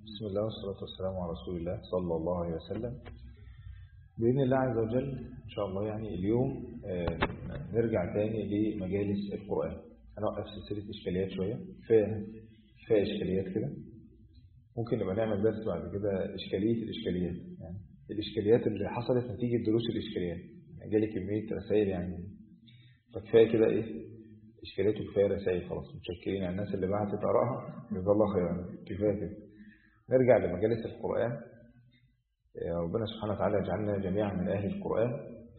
بسم الله والصلاة والسلام على رسول الله صلى الله عليه وسلم. بإذن الله عز وجل إن شاء الله يعني اليوم نرجع تاني لمجالس القرآن. هنوقف سلسلة إشكاليات شوية، كفاية إشكاليات كده. ممكن نبقى نعمل درس بعد كده إشكالية الإشكاليات، يعني الإشكاليات اللي حصلت نتيجة دروس الإشكاليات. يعني جالي كمية رسائل يعني، فكفاية كده إشكاليات وكفاية رسائل. خلاص متشكرين على الناس اللي بعتت آرائها، جزا الله خيرا. كفاية كده. نرجع لمجالس القرآن. ربنا سبحانه وتعالى يجعلنا جميعا من أهل القرآن.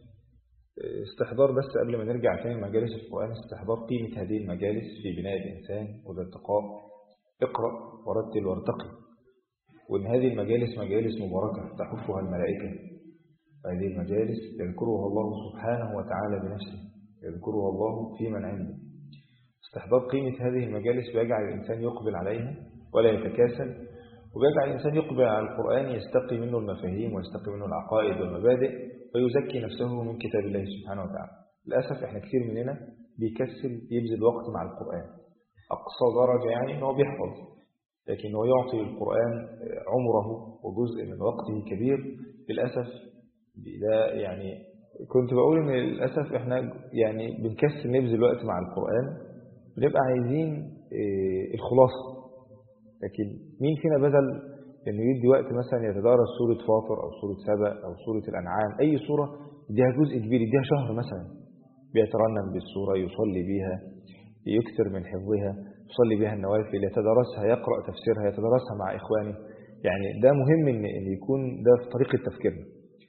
استحضار بس قبل ما نرجع تاني مجالس القرآن، استحضار قيمة هذه المجالس في بناء الإنسان والارتقاء. اقرأ ورتل وارتقي، وإن هذه المجالس مجالس مباركة تحفها الملائكة. هذه المجالس يذكرها الله سبحانه وتعالى بنفسه، يذكرها الله في من عنده. استحضار قيمة هذه المجالس بيجعل الإنسان يقبل عليها ولا يتكاسل، وبيجعل الإنسان يقبل على القرآن يستقي منه المفاهيم ويستقي منه العقائد والمبادئ ويزكي نفسه من كتاب الله سبحانه وتعالى. للأسف احنا كثير مننا بيكسل يبذل وقت مع القرآن. أقصى درجة يعني أنه بيحفظ، لكن هو يعطي القرآن عمره وجزء من وقته كبير. للأسف ده يعني كنت بقول ان للأسف احنا يعني بنكسل نبذل وقت مع القرآن، بنبقى عايزين الخلاصة. لكن مين فينا بذل انه يدي وقت مثلا يتدارس سورة فاطر او سورة سبأ او سورة الأنعام، اي سورة يديها جزء كبير، يديها شهر مثلا، بيترنم بالسورة، يصلي بيها، يكثر من حفظها، يصلي بها النوافل، يتدارسها، يقرأ تفسيرها، يتدارسها مع إخوانه. يعني ده مهم ان يكون ده في طريقة تفكيرنا.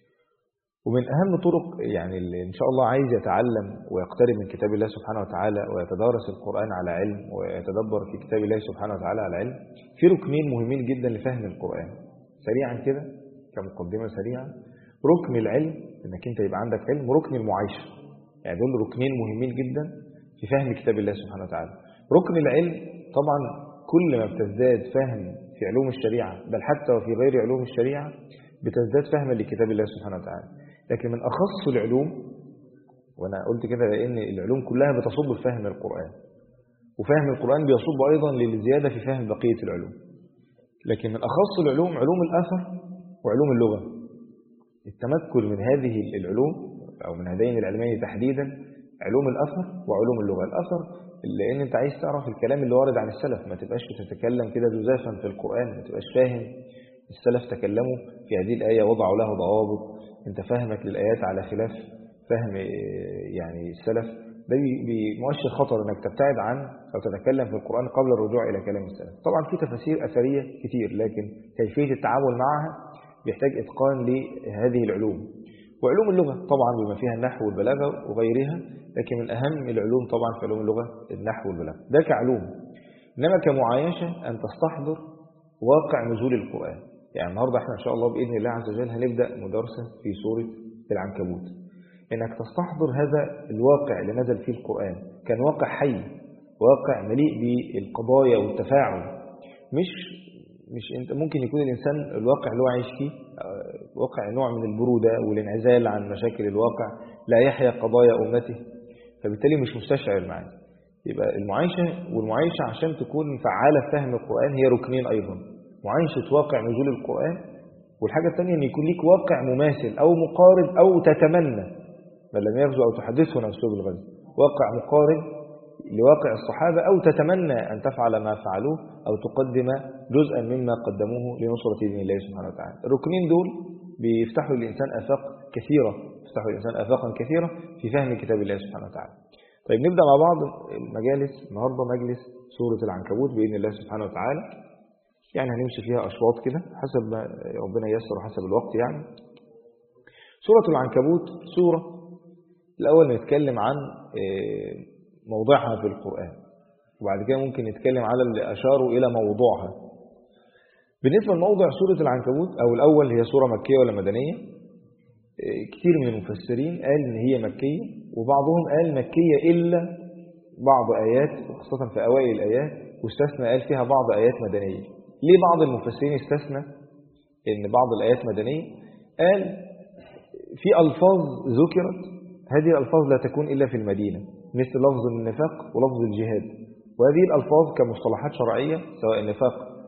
ومن أهم طرق يعني اللي إن شاء الله عايز يتعلم ويقترب من كتاب الله سبحانه وتعالى ويتدارس القرآن على علم ويتدبر في كتاب الله سبحانه وتعالى على علم، في ركنين مهمين جدا لفهم القرآن. سريعا كده كمقدمة سريعة: ركن العلم، إنك أنت يبقى عندك علم، وركن المعايشة. يعني دول ركنين مهمين جدا في فهم كتاب الله سبحانه وتعالى. ركن العلم طبعا كل ما بتزداد فهم في علوم الشريعة، بل حتى وفي غير علوم الشريعة، بتزداد فهما لكتاب الله سبحانه وتعالى. لكن من أخص العلوم، وأنا قلت كده لأن العلوم كلها بتصب في فهم القرآن، وفهم القرآن بيصب أيضا للزيادة في فهم بقية العلوم. لكن من أخص العلوم علوم الأثر وعلوم اللغة. التمكن من هذه العلوم أو من هذين العلمين تحديدا، علوم الأثر وعلوم اللغة. الأثر لأن أنت عايز تعرف الكلام اللي وارد عن السلف، ما تبقاش بتتكلم كده جزافا في القرآن، ما تبقاش فاهم السلف تكلموا في هذه الآية وضعوا لها ضوابط، انت فهمك للآيات على خلاف فهم يعني السلف. ده بمؤشر خطر انك تبتعد عن أو تتكلم في القرآن قبل الرجوع إلى كلام السلف. طبعا في تفاسير أثرية كتير، لكن كيفية التعامل معها بيحتاج إتقان لهذه العلوم. وعلوم اللغة طبعا بما فيها النحو والبلاغة وغيرها، لكن من أهم العلوم طبعا في علوم اللغة النحو والبلاغة، ده كعلوم. إنما كمعايشة أن تستحضر واقع نزول القرآن. يعني النهاردة احنا ان شاء الله بإذن الله عز وجل هنبدأ مدرسة في سورة العنكبوت. انك تستحضر هذا الواقع اللي نزل فيه القرآن، كان واقع حي، واقع مليء بالقضايا والتفاعل. مش انت ممكن يكون الانسان الواقع اللي هو عايش فيه واقع نوع من البرودة والانعزال عن مشاكل الواقع، لا يحيا قضايا أمته، فبالتالي مش مستشعر معاه. يبقى المعايشة عشان تكون فعالة في فهم القرآن هي ركنين أيضا: معايشة واقع نزول القرآن، والحاجة الثانية أن يكون ليك واقع مماثل أو مقارب أو تتمنى، بل لم يغزو أو تحدثه نفسه بالغزو، واقع مقارب لواقع الصحابة، أو تتمنى أن تفعل ما فعلوه أو تقدم جزءا مما قدموه لنصرة دين الله سبحانه وتعالى. الركنين دول بيفتحوا للإنسان آفاق كثيرة، يفتحوا للإنسان آفاقا كثيرة في فهم كتاب الله سبحانه وتعالى. طيب نبدأ مع بعض المجالس النهاردة. مجلس سورة العنكبوت بإذن الله سبحانه وتعالى، يعني هنمشي فيها أشواط كده حسب ما ربنا ييسر وحسب الوقت. يعني سورة العنكبوت سورة الأول نتكلم عن موضوعها في القرآن، وبعد كده ممكن نتكلم على اللي أشاروا إلى موضوعها. بالنسبة لموضوع سورة العنكبوت أو الأول، هي سورة مكية ولا مدنية؟ كتير من المفسرين قال إن هي مكية، وبعضهم قال مكية إلا بعض آيات، خاصة في أوائل الآيات، واستثنى قال فيها بعض آيات مدنية. ليه بعض المفسرين استثنى ان بعض الآيات مدنية؟ قال في ألفاظ ذكرت، هذه الألفاظ لا تكون إلا في المدينة، مثل لفظ النفاق ولفظ الجهاد، وهذه الألفاظ كمصطلحات شرعية سواء النفاق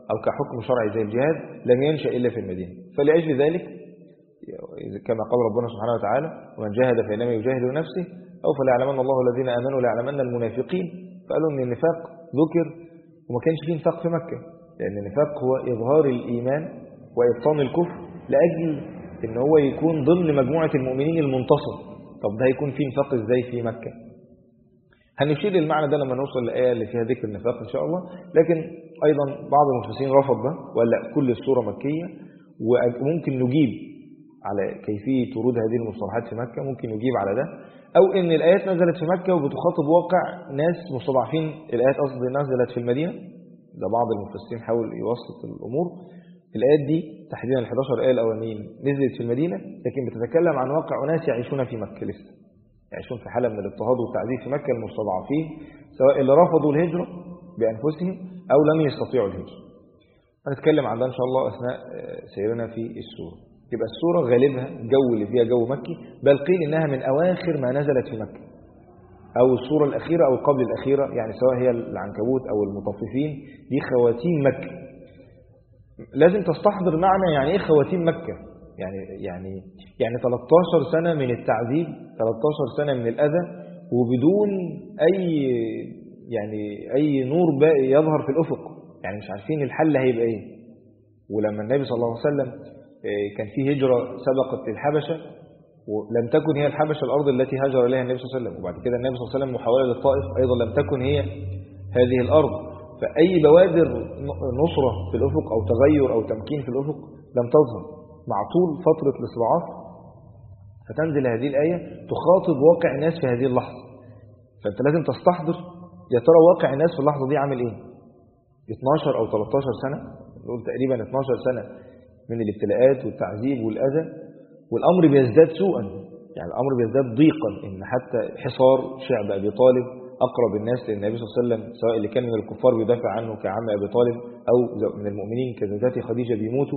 أو كحكم شرعي زي الجهاد لم ينشأ إلا في المدينة. فلأجل ذلك كما قال ربنا سبحانه وتعالى ومن جاهد فإنما يجاهد نفسه أو فليعلمن الله الذين آمنوا ليعلمن المنافقين. فقالوا أن النفاق ذكر وما كانش فيه نفاق في مكة، لأن النفاق هو إظهار الإيمان وإبطان الكفر لأجل أن هو يكون ضمن مجموعة المؤمنين المنتصر. طب ده هيكون فيه نفاق إزاي في مكة؟ هنشير للمعنى ده لما نوصل للآية اللي فيها ذكر النفاق إن شاء الله. لكن أيضا بعض المفسرين رفض ده وقال لا، كل السورة مكية، وممكن نجيب على كيفية ورود هذه المصطلحات في مكة، ممكن نجيب على ده، أو إن الآيات نزلت في مكة وبتخاطب واقع ناس مستضعفين. الآيات قصدي نزلت في المدينة، ده بعض المفسرين حاول يوسط الأمور. الآيات دي تحديدا ال11 آية الأولانيين نزلت في المدينة، لكن بتتكلم عن واقع ناس يعيشون في مكة، لسه يعيشون في حالة من الاضطهاد والتعذيب في مكة، المستضعفين سواء اللي رفضوا الهجرة بأنفسهم أو لم يستطيعوا الهجرة. هنتكلم عن ده إن شاء الله أثناء سيرنا في السورة. يبقى السورة غالبها الجو اللي فيها جو مكي، بل قيل إنها من أواخر ما نزلت في مكة، أو السورة الأخيرة أو قبل الأخيرة، يعني سواء هي العنكبوت أو المطففين، دي خواتيم مكة. لازم تستحضر معنى يعني إيه خواتيم مكة. يعني 13 سنة من التعذيب، 13 سنة من الأذى، وبدون أي نور باقي يظهر في الأفق، يعني مش عارفين الحل هيبقى إيه. ولما النبي صلى الله عليه وسلم كان في هجرة سبقت للحبشة، ولم تكن هي الحبشة الأرض التي هاجر إليها النبي صلى الله عليه وسلم، وبعد كده النبي صلى الله عليه وسلم محاولة للطائف أيضا لم تكن هي هذه الأرض. فأي بوادر نصرة في الأفق أو تغير أو تمكين في الأفق لم تظهر مع طول فترة الاستضعاف. فتنزل هذه الآية تخاطب واقع الناس في هذه اللحظة. فأنت لازم تستحضر يا ترى واقع الناس في اللحظة دي عامل إيه. 12 أو 13 سنة، نقول تقريبا 12 سنة من الابتلاءات والتعذيب والأذى، والأمر بيزداد سوءا، يعني الأمر بيزداد ضيقا، إن حتى حصار شعب أبي طالب أقرب الناس للنبي صلى الله عليه وسلم، سواء اللي كان من الكفار بيدافع عنه كعم أبي طالب أو من المؤمنين كزوجات خديجة بيموتوا،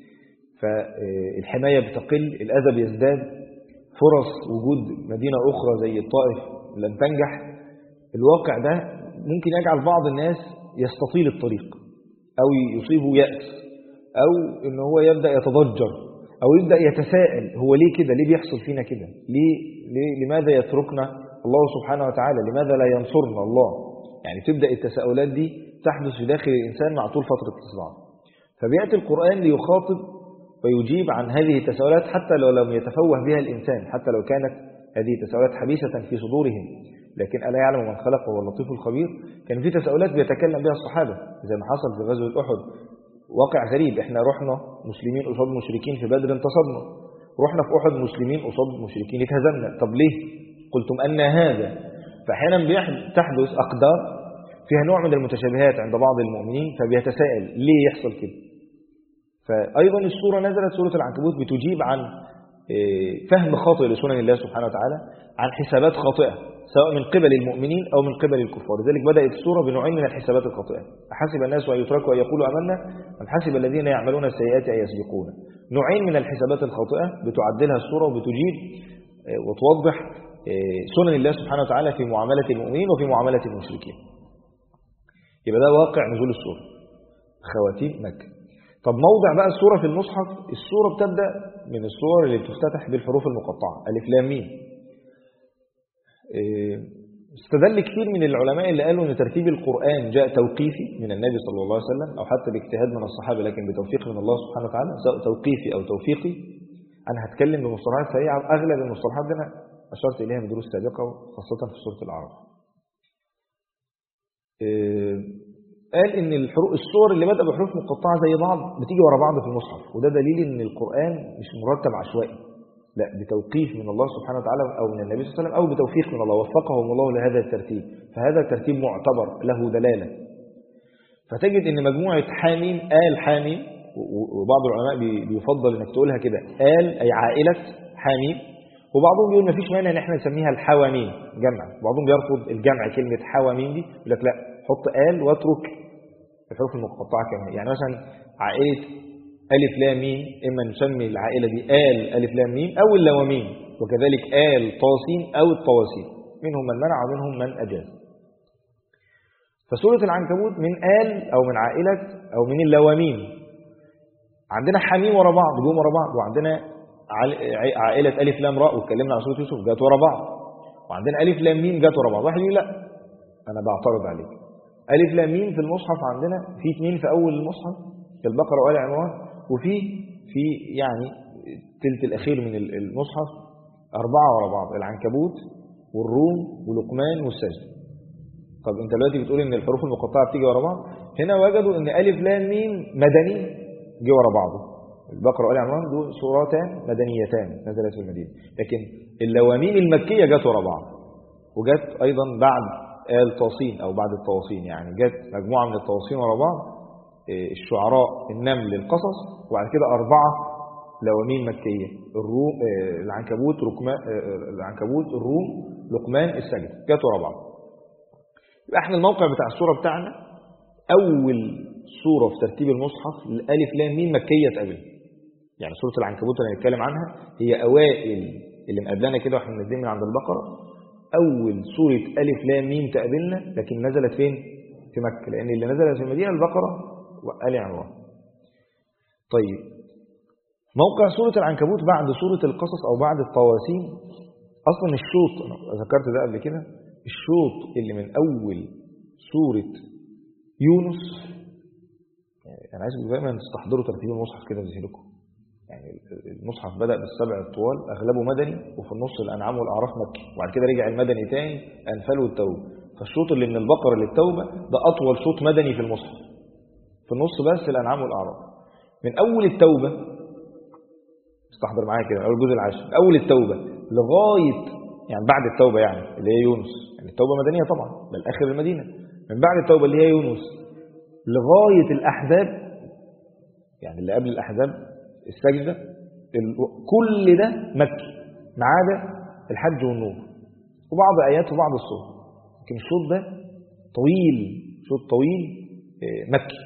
فالحماية بتقل، الأذى بيزداد، فرص وجود مدينة أخرى زي الطائف لن تنجح. الواقع ده ممكن يجعل بعض الناس يستطيل الطريق أو يصيبه يأس، أو إن هو يبدأ يتضجر أو يبدأ يتساءل هو ليه كده، ليه بيحصل فينا كده، لماذا يتركنا الله سبحانه وتعالى، لماذا لا ينصرنا الله. يعني تبدأ التساؤلات دي تحدث في داخل الإنسان مع طول فترة الاستضعاف. فبيأتي القرآن ليخاطب ويجيب عن هذه التساؤلات حتى لو لم يتفوه بها الإنسان، حتى لو كانت هذه التساؤلات حبيسة في صدورهم، لكن ألا يعلم من خلق وهو اللطيف الخبير. كان في تساؤلات بيتكلم بها الصحابة زي ما حصل في غزوة أحد، واقع غريب. احنا رحنا مسلمين قصاد مشركين في بدر انتصرنا، رحنا في أحد مسلمين قصاد مشركين اتهزمنا. طب ليه؟ قلتم أن هذا. فأحيانا تحدث أقدار فيها نوع من المتشابهات عند بعض المؤمنين، فبيتساءل ليه يحصل كده. فأيضا السورة نزلت، سورة العنكبوت، بتجيب عن فهم خاطئ لسنن الله سبحانه وتعالى، عن حسابات خاطئة سواء من قبل المؤمنين أو من قبل الكفار. لذلك بدأت السورة بنوعين من الحسابات الخاطئة: أحسب الناس أن يتركوا أن يقولوا آمنا أم حسب الذين يعملون السيئات أن يسبقونا. نوعين من الحسابات الخاطئة بتعدلها السورة وبتجيب وتوضح سنن الله سبحانه وتعالى في معاملة المؤمنين وفي معاملة المشركين. يبقى ده واقع نزول السورة، خواتيم مكة. طب موضع بقى السورة في المصحف، السورة بتبدأ من السور اللي بتفتتح بالحروف المقطعة ألف لام ميم. استدل كثير من العلماء اللي قالوا ان ترتيب القرآن جاء توقيفي من النبي صلى الله عليه وسلم او حتى باجتهاد من الصحابة، لكن بتوفيق من الله سبحانه وتعالى، سواء توقيفي او توفيقي. انا هتكلم بمصطلحات سريعة، اغلب المصطلحات دي انا اشرت اليها من دروس سابقة وخاصة في سورة الأعراف. قال ان السور اللي بدأ بحروف مقطعة زي بعض بتيجي ورا بعض في المصحف، وده دليل ان القرآن مش مرتب عشوائي، لا، بتوقيف من الله سبحانه وتعالى أو من النبي صلى الله عليه وسلم أو بتوفيق من الله، وفقهم الله لهذا الترتيب. فهذا الترتيب معتبر له دلالة. فتجد أن مجموعة حاميم، آل حاميم، وبعض العلماء بيفضل أنك تقولها كده آل أي عائلة حاميم، وبعضهم بيقول ما فيش مانع أن احنا نسميها الحواميم جمع، بعضهم بيرفض الجمع كلمة حواميم دي، يقول لك لا، حط آل واترك الحروف المقطعة كمان. يعني مثلا عائلة ألف لام ميم، إما نسمي العائلة دي آل ألف لام ميم أو اللواميم، وكذلك آل طاسين أو الطواسين، منهم من منع ومنهم من أجاز. فسورة العنكبوت من آل أو من عائلة أو من اللواميم. عندنا حميم ورا بعض جم ورا بعض، وعندنا عائلة ألف لام راء واتكلمنا عن سورة يوسف جت ورا بعض، وعندنا ألف لام ميم جت ورا بعض. واحد يقول لا أنا بعترض عليك، ألف لام ميم في المصحف عندنا في 2 في أول المصحف في البقرة وآل عمران، وفي يعني الثلث الأخير من المصحف 4 ورا بعض، العنكبوت والروم ولقمان والسجد. طب انت دلوقتي بتقول ان الحروف المقطعه بتيجي ورا بعض، هنا وجدوا ان الف لام ميم مدني جه ورا بعضه. البقره وآل عمران دول سورتان مدنيتان نزلت في المدينه، لكن اللواميم المكيه جت ورا بعض، وجت ايضا بعد آل طاسين او بعد الطواسين، يعني جت مجموعه من الطواسين ورا بعض، الشعراء النمل القصص، وبعد كده 4 لواميم مكيه، الروم العنكبوت الروم لقمان السجد جت ورا بعض. يبقى احنا الموقع بتاع السورة بتاعنا أول سورة في ترتيب المصحف الألف لام ميم مكية تقابل. يعني سورة العنكبوت اللي هنتكلم عنها هي أوائل اللي مقابلنا كده واحنا نازلين من عند البقرة، أول سورة ألف لام ميم تقابلنا، لكن نزلت فين؟ في مكة، لأن اللي نزلت في المدينة البقرة وآل عمران. طيب موقع سورة العنكبوت بعد سورة القصص أو بعد الطواسين، أصلا الشوط أنا ذكرت ده قبل كده، الشوط اللي من أول سورة يونس، يعني أنا عايزكم دايما تستحضروا ترتيب المصحف كده في ذهنكم. يعني المصحف بدأ بالسبع الطوال أغلبه مدني، وفي النص الأنعام والأعراف مكي، وبعد كده رجع المدني تاني أنفال والتوبة. فالشوط اللي من البقرة للتوبة ده أطول شوط مدني في المصحف، في النص بس الأنعام والأعراف. من أول التوبة استحضر معايا كده، أول الجزء العاشر أول التوبة لغاية يعني بعد التوبة يعني اللي هي يونس، يعني التوبة مدنية طبعا بل آخر المدينة، من بعد التوبة اللي هي يونس لغاية الأحزاب، يعني اللي قبل الأحزاب السجدة، كل ده مكي ما عدا الحج والنور وبعض آيات وبعض الصور. لكن الشوط ده طويل، شوط طويل مكي.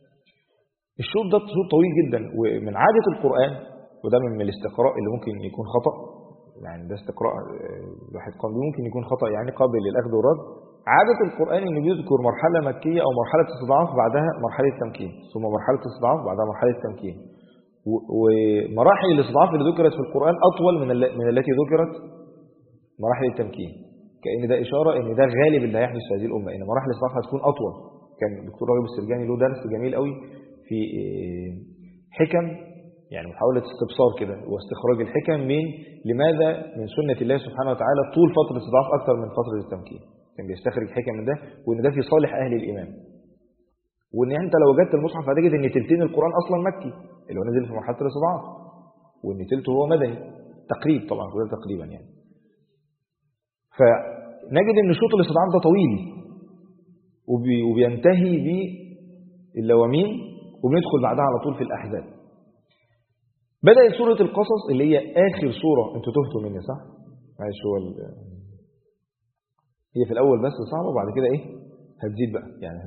الشوط ده شوط طويل جدا، ومن عادة القرآن، وده من الاستقراء اللي ممكن يكون خطأ، يعني ده استقراء الواحد قام ممكن يكون خطأ يعني قابل للأخذ والرد. عادة القرآن إنه بيذكر مرحلة مكية أو مرحلة استضعاف بعدها مرحلة تمكين، ثم مرحلة استضعاف بعدها مرحلة تمكين. ومراحل الاستضعاف اللي ذكرت في القرآن أطول من التي ذكرت مراحل التمكين، كأن ده إشارة إن ده غالب اللي هيحدث في هذه الأمة، إن مراحل الاستضعاف هتكون أطول. كان الدكتور راغب السرجاني له درس جميل قوي في حكم، يعني محاولة استبصار كده واستخراج الحكم من لماذا من سنة الله سبحانه وتعالى طول فترة الاستضعاف أكثر من فترة التمكين. كان بيستخرج حكم من ده، وإن ده في صالح أهل الإيمان، وإن أنت لو وجدت المصحف هتجد إن تلتين القرآن أصلا مكي اللي هو نزل في مرحلة الاستضعاف، وإن تلته هو مدني تقريب، طبعا كلها تقريبا يعني. فنجد إن شوط الاستضعاف ده طويل وبينتهي باللواميم، وبندخل بعدها على طول في الأحزاب. بدأت سورة القصص اللي هي آخر سورة، انتوا تهتوا مني صح؟ معلش هو هي في الأول بس صعبة، وبعد كده إيه هتزيد بقى يعني.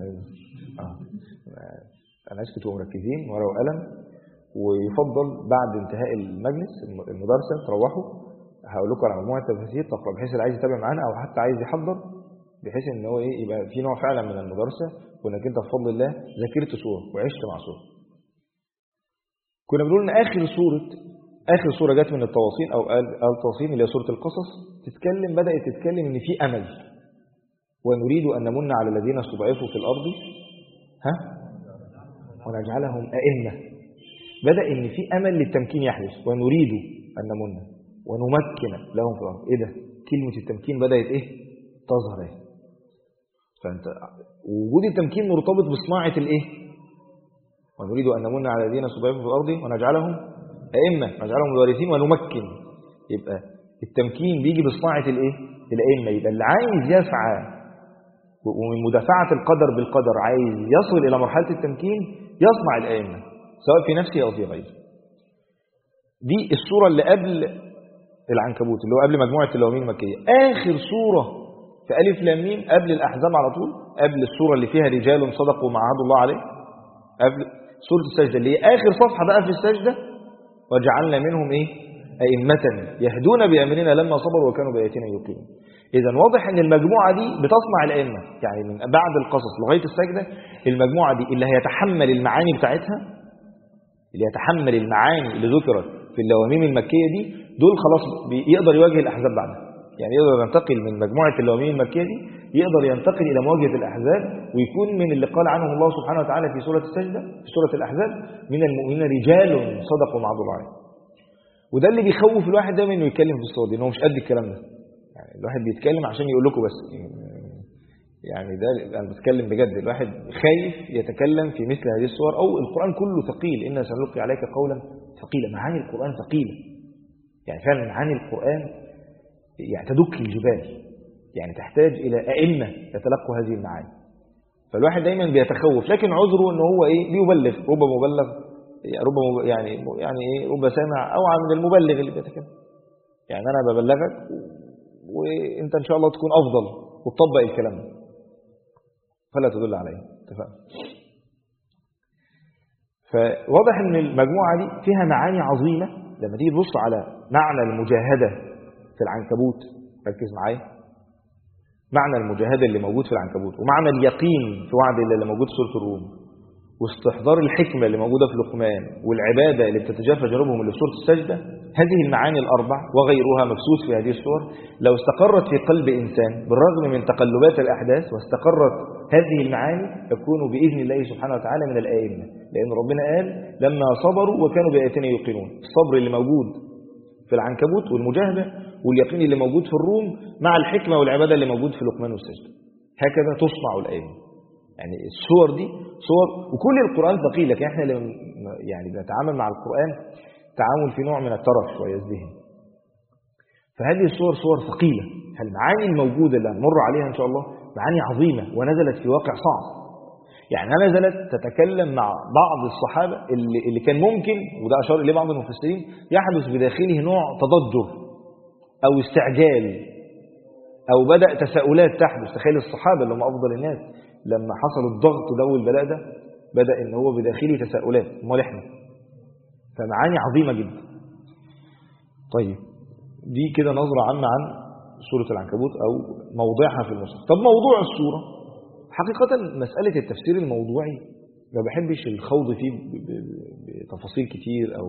أنا عايزكم تبقوا مركزين ورقة وقلم، ويفضل بعد انتهاء المجلس المدرسة تروحوا هقول لكم على مجموعة تفاسير تقرأ، بحيث اللي عايز يتابع معانا أو حتى عايز يحضر، بحيث إن هو إيه يبقى في نوع فعلا من المدرسة، وإنك أنت بفضل الله ذاكرت سورة وعشت مع سورة. كنا بنقول ان اخر سوره جت من الطواسين او الطواسين اللي هي سوره القصص، بدات تتكلم ان في امل، ونريد ان نمن على الذين استضعفوا في الارض ونجعلهم ائمه. بدا ان في امل للتمكين يحدث، ونريد ان نمن ونمكن لهم في الارض. ايه ده؟ كلمه التمكين بدات ايه تظهر ايه. فانت وجود التمكين مرتبط بصناعه الايه، ونريد أن نمن على الذين استضعفوا في الأرض ونجعلهم أئمة، نجعلهم الوارثين ونمكن. يبقى التمكين بيجي بصناعة الإيه؟ الأئمة. يبقى اللي عايز يسعى ومن مدافعة القدر بالقدر عايز يصل إلى مرحلة التمكين يصنع الأئمة، سواء في نفسه أو في غيره. دي السورة اللي قبل العنكبوت، اللي هو قبل مجموعة اللواميم المكية. آخر سورة في ألف لام ميم قبل الأحزاب على طول، قبل السورة اللي فيها رجال صدقوا ما عهد الله عليه، قبل سورة السجدة اللي هي آخر صفحة بقى في السجدة، وجعلنا منهم إيه؟ أئمة يهدون بأمرنا لما صبروا وكانوا بآياتنا يوقنون. إذن واضح أن المجموعة دي بتصنع الأئمة، يعني من بعد القصص لغاية السجدة المجموعة دي اللي هيتحمل المعاني بتاعتها، اللي يتحمل المعاني اللي ذكرت في اللواميم المكية دي، دول خلاص يقدر يواجه الأحزاب بعدها. يعني يقدر ينتقل من مجموعة اللواميم المكية دي، يقدر ينتقل إلى مواجهة الأحزاب، ويكون من اللي قال عنهم الله سبحانه وتعالى في سورة السجدة في سورة الأحزاب: من المؤمنين رجال صدقوا ما عهدوا الله عليه. وده اللي بيخوف الواحد دايما انه يتكلم في الصور دي، انه مش قد الكلام ده. يعني الواحد بيتكلم عشان يقول لكم بس، يعني ده انا بتكلم بجد. الواحد خايف يتكلم في مثل هذه الصور، او القرآن كله ثقيل، إنا سنلقي عليك قولا ثقيلا. معاني القرآن ثقيلة، يعني فعلا معاني القرآن يعني تدك الجبال، يعني تحتاج إلى أئمة يتلقوا هذه المعاني. فالواحد دايما بيتخوف، لكن عذره انه هو بيبلغ، رب مبلغ، رب سامع أوعى من المبلغ اللي بيتكلم. يعني أنا ببلغك وانت ان شاء الله تكون افضل وتطبق الكلام ده، فلا تدل عليه. اتفقنا؟ فواضح ان المجموعه دي فيها معاني عظيمه. لما تيجي تبص على معنى المجاهده في العنكبوت، ركز معايا، معنى المجاهده اللي موجود في العنكبوت، ومعنى اليقين في وعد الله اللي موجود في سوره الروم، واستحضار الحكمه اللي موجوده في لقمان، والعباده اللي بتتجافى جنوبهم اللي في سوره السجده، هذه المعاني الأربع وغيرها مبثوث في هذه الصور لو استقرت في قلب إنسان بالرغم من تقلبات الأحداث، واستقرت هذه المعاني، يكون بإذن الله سبحانه وتعالى من الآئمة. لأن ربنا قال: لما صبروا وكانوا بآياتنا يوقنون. الصبر اللي موجود في العنكبوت والمجاهدة، واليقين اللي موجود في الروم، مع الحكمة والعبادة اللي موجود في لقمان والسجدة. هكذا تصنع الآئمة. يعني الصور دي صور، وكل القرآن ثقيل، لكن احنا يعني بنتعامل مع القرآن تعامل في نوع من الترف والذهن. فهذه الصور صور ثقيلة. المعاني الموجودة اللي هنمر عليها إن شاء الله معاني عظيمة، ونزلت في واقع صعب. يعني نزلت تتكلم مع بعض الصحابة اللي كان ممكن، وده أشار إليه بعض المفسرين، يحدث بداخله نوع تضجر أو استعجال، أو بدأ تساؤلات تحدث. تخيل الصحابة اللي هم أفضل الناس لما حصل الضغط ده والبلاء ده، بدأ إن هو بداخله تساؤلات، امال إحنا؟ فمعاني عظيمة جدا. طيب دي كده نظرة عامة عن سورة العنكبوت أو موضعها في المصحف. طب موضوع السورة، حقيقة مسألة التفسير الموضوعي ما بحبش الخوض فيه بتفاصيل كتير، أو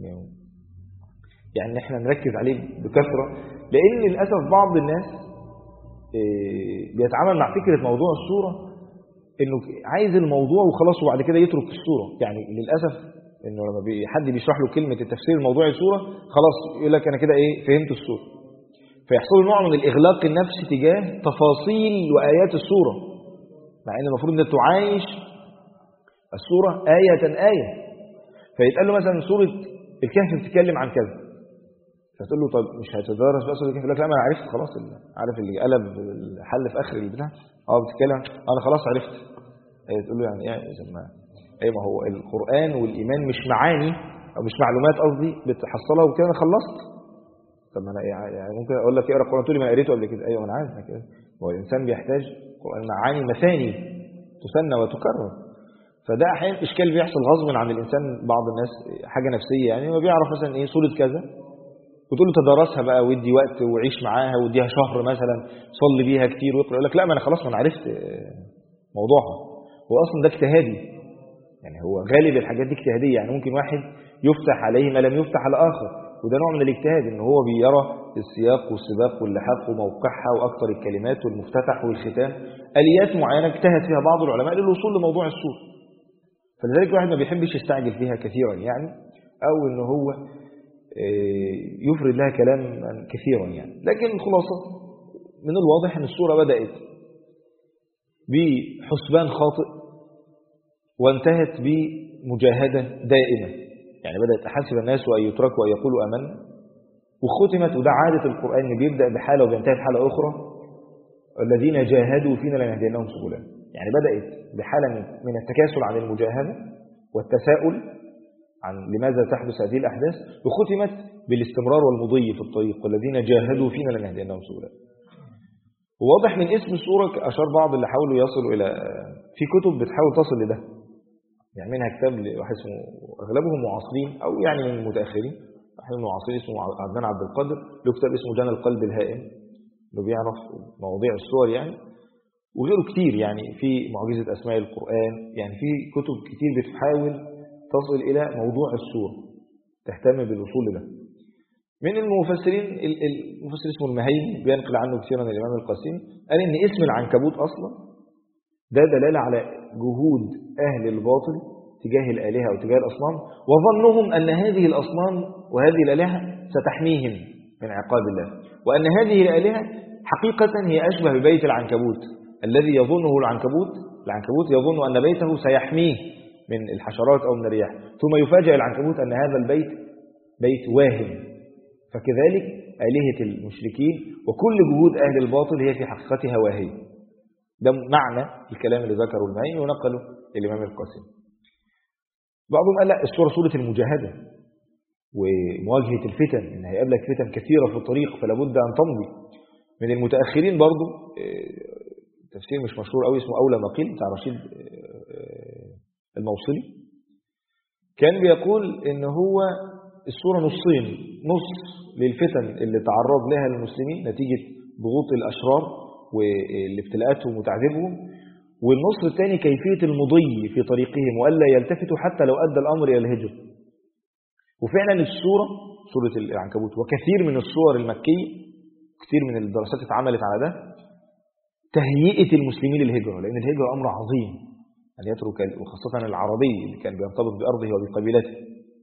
يعني احنا نركز عليه بكثرة، لأن للأسف بعض الناس بيتعامل مع فكرة موضوع السورة إنه عايز الموضوع وخلاص وبعد كده يترك السورة. يعني للأسف إنه لما حد بيشرح له كلمة التفسير الموضوعي السورة، خلاص يقول لك أنا كده فهمت السورة، فيحصل نوع من الإغلاق النفسي تجاه تفاصيل وآيات السورة، مع إن المفروض أن تعايش السورة آية آية. فيتقال له مثلا سورة الكهف بتتكلم عن كذا، فتقول له طب مش هتدرس بقى سورة الكهف؟ يقول لك لا، ما أنا عرفت خلاص، عارف اللي قلب الحل في آخر البتاع، بتتكلم أنا خلاص عرفت. تقول له يعني إيه ما هو القرآن والإيمان مش معاني أو مش معلومات قصدي بتحصلها وكده أنا خلصت. طب أنا يعني ممكن أقول لك اقرأ القرآن تقول لي ما قريته قبل كده. أيوة أنا عارف كده، هو الإنسان بيحتاج قرآن معاني مثاني تسنى وتكرر. فده أحيانا إشكال بيحصل غصب عن الإنسان، بعض الناس حاجة نفسية، يعني ما بيعرف مثلا سورة كذا وتقول له تدرسها بقى وادي وقت وعيش معاها واديها شهر مثلا، صلي بيها كتير ويقرأ، يقول لك لا ما أنا خلاص ما أنا عرفت موضوعها. هو أصلا ده اجتهادي، يعني هو غالب الحاجات دي اجتهادية. يعني ممكن واحد يفتح عليه ما لم يفتح على آخر، وده نوع من الاجتهاد، إن هو بيرى السياق والسباق واللحاق وموقعها وأكثر الكلمات والمفتتح والختام، آليات معينة اجتهد فيها بعض العلماء للوصول لموضوع السورة. فلذلك الواحد ما بيحبش يستعجل فيها كثيرا، يعني أو إن هو يفرد لها كلام كثيرا يعني. لكن الخلاصة من الواضح أن السورة بدأت بحسبان خاطئ وانتهت بمجاهدة دائمة. يعني بدأت أحسب الناس وأن يتركوا وأن يقولوا آمنا، وختمت، وده عادة القرآن إن بيبدأ بحالة وبينتهي بحالة أخرى، الذين جاهدوا فينا لنهدينهم سبلنا. يعني بدأت بحالة من التكاسل عن المجاهدة والتساؤل عن لماذا تحدث هذه الأحداث، وختمت بالاستمرار والمضي في الطريق، والذين جاهدوا فينا لنهدينهم سبلنا. وواضح من اسم السورة، أشار بعض اللي حاولوا يصلوا إلى في كتب بتحاول تصل لده، يعني منها كتاب لواحد اسمه، أغلبهم معاصرين أو يعني من المتأخرين، واحد من المعاصرين اسمه عدنان عبد القادر، له كتاب اسمه جنى القلب الهائم، إنه بيعرف مواضيع السور يعني، وغيره كتير يعني. في معجزة أسماء القرآن، يعني في كتب كتير بتحاول تصل إلى موضوع السور، تهتم بالوصول له. من المفسرين المفسر اسمه المهيمي بينقل عنه كثيرا الإمام القاسمي، قال إن اسم العنكبوت أصلا ده دلالة على جهود أهل الباطل تجاه الآلهة أو تجاه الأصنام، وظنهم أن هذه الأصنام وهذه الآلهة ستحميهم من عقاب الله، وأن هذه الآلهة حقيقة هي أشبه ببيت العنكبوت الذي يظنه العنكبوت يظن أن بيته سيحميه من الحشرات أو من الرياح، ثم يفاجأ العنكبوت أن هذا البيت بيت واهم. فكذلك آلهة المشركين وكل جهود أهل الباطل هي في حقيقتها واهية. ده معنى الكلام اللي ذكره المهيمي ونقله الإمام القاسمي. بعضهم قال لا، السورة سورة المجاهدة ومواجهة الفتن، إن هيقابلك فتن كثيرة في الطريق فلا بد أن تمضي. من المتأخرين برضو تفسير مش مشهور قوي اسمه أولى ما قيل بتاع رشيد الموصلي، كان بيقول إن هو السورة نصين، نص للفتن اللي تعرض لها المسلمين نتيجة ضغوط الأشرار والابتلاءاتهم وتعذيبهم، والنص الثاني كيفية المضي في طريقهم وألا يلتفتوا حتى لو أدى الأمر إلى الهجرة. وفعلا السورة سورة العنكبوت وكثير من السور المكية، كثير من الدراسات اتعملت على ده، تهيئة المسلمين للهجرة، لأن الهجرة أمر عظيم أن يترك، وخاصة العربي اللي كان بيرتبط بأرضه وبقبيلته،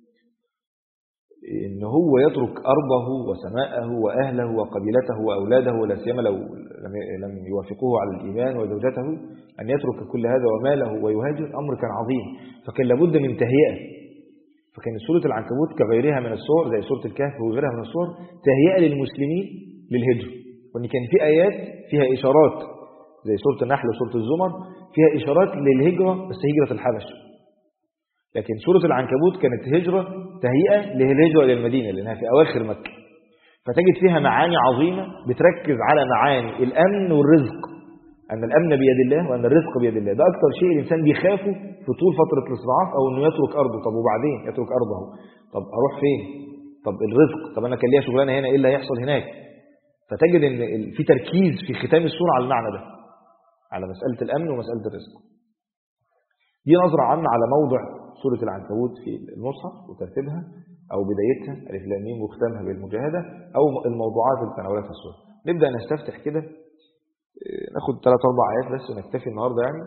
إن هو يترك أرضه وسماءه وأهله وقبيلته وأولاده، ولا سيما لو لم يوافقوه على الإيمان وزوجته، أن يترك كل هذا وماله ويهاجر، أمر كان عظيم، فكان لابد من تهيئة. فكان سورة العنكبوت كغيرها من السور زي سورة الكهف وغيرها من السور تهيئة للمسلمين للهجرة، وأن كان في آيات فيها إشارات زي سورة النحل وسورة الزمر فيها إشارات للهجرة، بس هجرة الحبش. لكن سورة العنكبوت كانت هجرة تهيئة للهجرة إلى المدينة لأنها في أواخر مكة، فتجد فيها معاني عظيمة بتركز على معاني الأمن والرزق، أن الأمن بيد الله وأن الرزق بيد الله. ده أكتر شيء الإنسان بيخافه في طول فترة الاستضعاف، أو أنه يترك أرضه. طب وبعدين يترك أرضه، طب أروح فين؟ طب الرزق، طب أنا كان ليا شغلانة هنا، إيه اللي هيحصل هناك؟ فتجد أن في تركيز في ختام السورة على المعنى ده، على مسألة الأمن ومسألة الرزق. دي نظرة عامة على موضع سورة العنكبوت في المصحف وترتيبها أو بدايتها ألف لام ميم وختامها بالمجاهدة، أو الموضوعات اللي تناولتها السورة. نبدأ نستفتح كده، ناخد 3-4 آيات بس ونكتفي النهاردة يعني،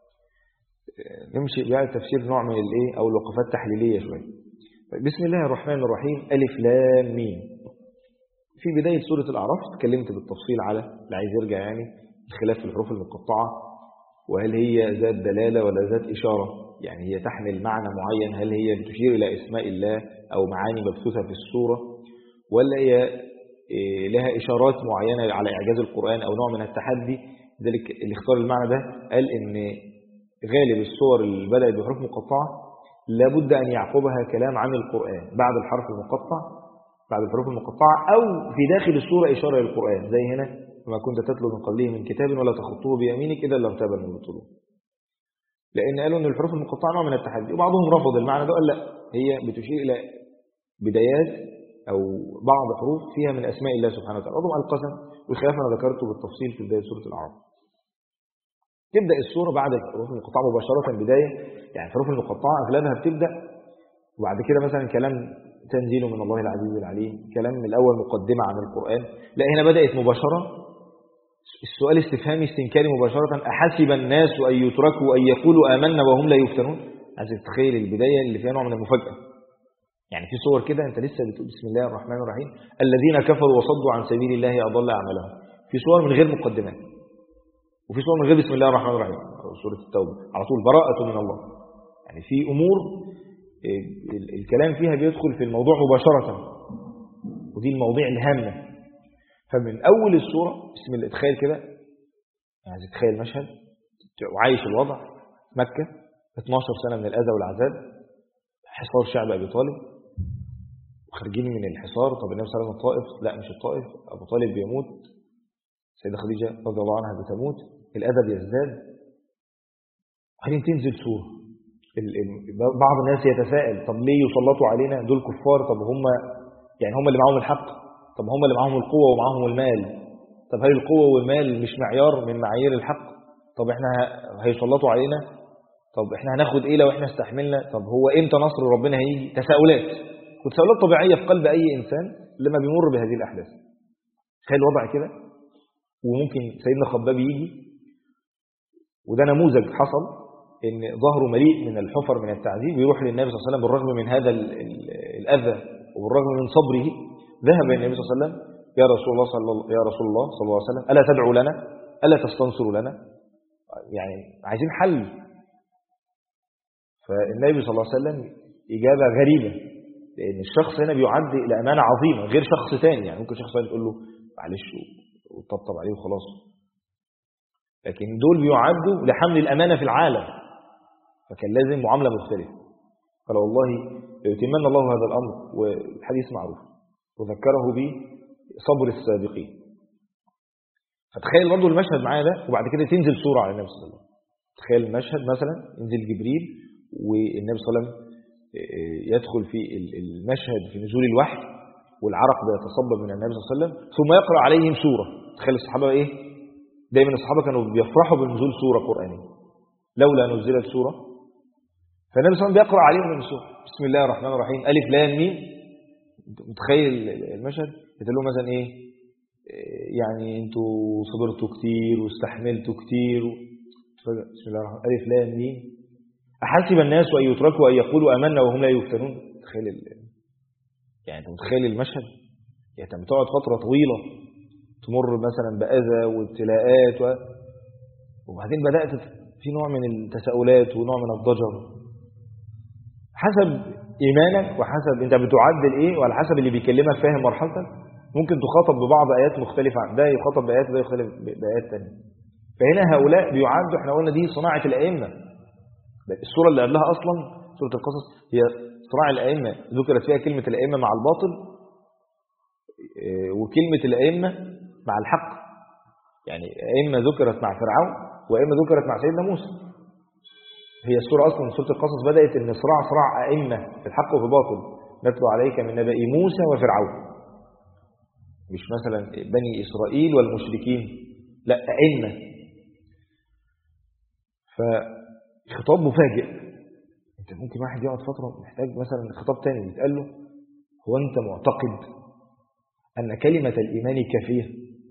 نمشي بقى تفسير نوع من الإيه أو الوقفات التحليلية شوية. بسم الله الرحمن الرحيم. ألف لام ميم. في بداية سورة الأعراف اتكلمت بالتفصيل على اللي عايز يرجع يعني الخلاف في الحروف المقطعة، وهل هي ذات دلالة ولا ذات إشارة، يعني هي تحمل معنى معين، هل هي بتشير إلى اسماء الله أو معاني مبثوثة في السورة، ولا هي لها إشارات معينة على إعجاز القرآن أو نوع من التحدي. ذلك اللي اختار المعنى ده قال إن غالب السور اللي بدأت بحروف مقطعة لابد أن يعقبها كلام عن القرآن بعد الحرف المقطع، بعد الحروف المقطعة، أو في داخل السورة إشارة للقرآن زي هنا وما كنت تتلو من قبله من كتاب ولا تخطوه بيمينك إذا لارتاب المبطلون، لأن قالوا أن الحروف المقطعة نوع من التحدي، وبعضهم رفض المعنى ده، قال لا، هي بتشير إلى بدايات أو بعض حروف فيها من أسماء الله سبحانه وتعالى. بعضهم القسم والخلاف أنا ذكرته بالتفصيل في بداية سورة الأعراف. تبدأ السورة بعد الحروف المقطعة مباشرة بداية، يعني الحروف المقطعة أغلبها بتبدأ وبعد كده مثلا كلام تنزيل من الله العزيز العليم، كلام من الأول مقدمة عن القرآن. لا، هنا بدأت مباشرة السؤال استفهامي استنكاري مباشرة، أحسب الناس أن يتركوا أن يقولوا آمنا وهم لا يفتنون. عايز تتخيل البداية اللي فيها نوع من المفاجأة، يعني في صور كده أنت لسه بتقول بسم الله الرحمن الرحيم الذين كفروا وصدوا عن سبيل الله أضل أعمالهم، في صور من غير مقدمات، وفي صور من غير بسم الله الرحمن الرحيم، سورة التوبة على طول براءة من الله. يعني في أمور الكلام فيها بيدخل في الموضوع مباشرة، ودي المواضيع الهامة. فمن أول السورة بسم الله، تخيل كده، يعني تخيل مشهد وعايش الوضع مكة 12 سنة من الأذى والعذاب، حصار شعب أبي طالب وخارجين من الحصار. طب النبي صلى الله عليه وسلم الطائف، لا مش الطائف، أبو طالب بيموت، سيدة خديجة رضي الله عنها بتموت، الأذى بيزداد، وبعدين تنزل سورة. بعض الناس يتساءل طب ليه يسلطوا علينا دول كفار؟ طب هم يعني هم اللي معاهم الحق، طب هم اللي معاهم القوة ومعاهم المال، طب هل القوة والمال مش معيار من معايير الحق؟ طب احنا هيسلطوا علينا؟ طب احنا هناخد ايه لو احنا استحملنا؟ طب هو امتى نصر ربنا هيجي؟ تساؤلات، وتساؤلات طبيعية في قلب اي انسان لما بيمر بهذه الاحداث. تخيل وضع كده، وممكن سيدنا خباب يجي، وده نموذج حصل، ان ظهره مليء من الحفر من التعذيب، ويروح للنبي صلى الله عليه وسلم بالرغم من هذا الاذى وبالرغم من صبره، ذهب الى النبي صلى الله عليه وسلم: يا رسول الله صلى الله عليه وسلم، الا تدعو لنا؟ الا تستنصر لنا؟ يعني عايزين حل. فالنبي صلى الله عليه وسلم اجابه غريبه، لان الشخص هنا بيعد الى امانه عظيمه غير شخص ثاني. يعني ممكن شخص ثاني تقول له معلش وتطبطب عليه وخلاص، لكن دول بيعدوا لحمل الامانه في العالم، فكان لازم معامله مختلفه. قال: والله ليتمن الله هذا الامر، والحديث معروف، وذكره به صبر السابقين. فتخيل برضه المشهد معايا ده، وبعد كده تنزل سوره على النبي صلى الله عليه وسلم. تخيل المشهد مثلا، ينزل جبريل والنبي صلى الله عليه وسلم يدخل في المشهد في نزول الوحي، والعرق بيتصبب من النبي صلى الله عليه وسلم، ثم يقرأ عليهم سورة. تخيل الصحابة ايه؟ دايما الصحابة كانوا بيفرحوا بنزول سورة قرآنية، لولا نزلت سورة. فالنبي صلى الله عليه وسلم بيقرأ عليهم من السورة: بسم الله الرحمن الرحيم، ألف لام ميم. متخيل المشهد؟ يقول لهم مثلا ايه؟ يعني انتوا صبرتوا كتير واستحملتوا كتير بسم الله الرحمن الرحيم، ألف لام ميم. أحسب الناس أن يتركوا أن يقولوا آمنا وهم لا يفتنون. تخيل يعني انت متخيل المشهد؟ يعني انت بتقعد فترة طويلة تمر مثلا بأذى وابتلاءات وبعدين بدأت في نوع من التساؤلات ونوع من الضجر، حسب إيمانك وحسب انت بتعدل ايه، وعلى حسب اللي بيكلمك فاهم مرحلتك. ممكن تخاطب ببعض آيات مختلفة عن ده، يخاطب بآيات ده يخاطب بآيات تانية. فهنا هؤلاء بيعدوا، احنا قلنا دي صناعة الأئمة. السورة اللي قبلها أصلا سورة القصص هي صراع الأئمة، ذكرت فيها كلمة الأئمة مع الباطل وكلمة الأئمة مع الحق. يعني أئمة ذكرت مع فرعون، وأئمة ذكرت مع سيدنا موسى. هي السورة أصلا سورة القصص بدأت إن صراع أئمة في الحق وفي الباطل. نتلو عليك من نبأ موسى وفرعون، مش مثلا بني إسرائيل والمشركين، لا أئمة. فخطاب مفاجئ. انت ممكن واحد يقعد فترة محتاج مثلا خطاب تاني يتقال له: هو انت معتقد ان كلمة الايمان كافية؟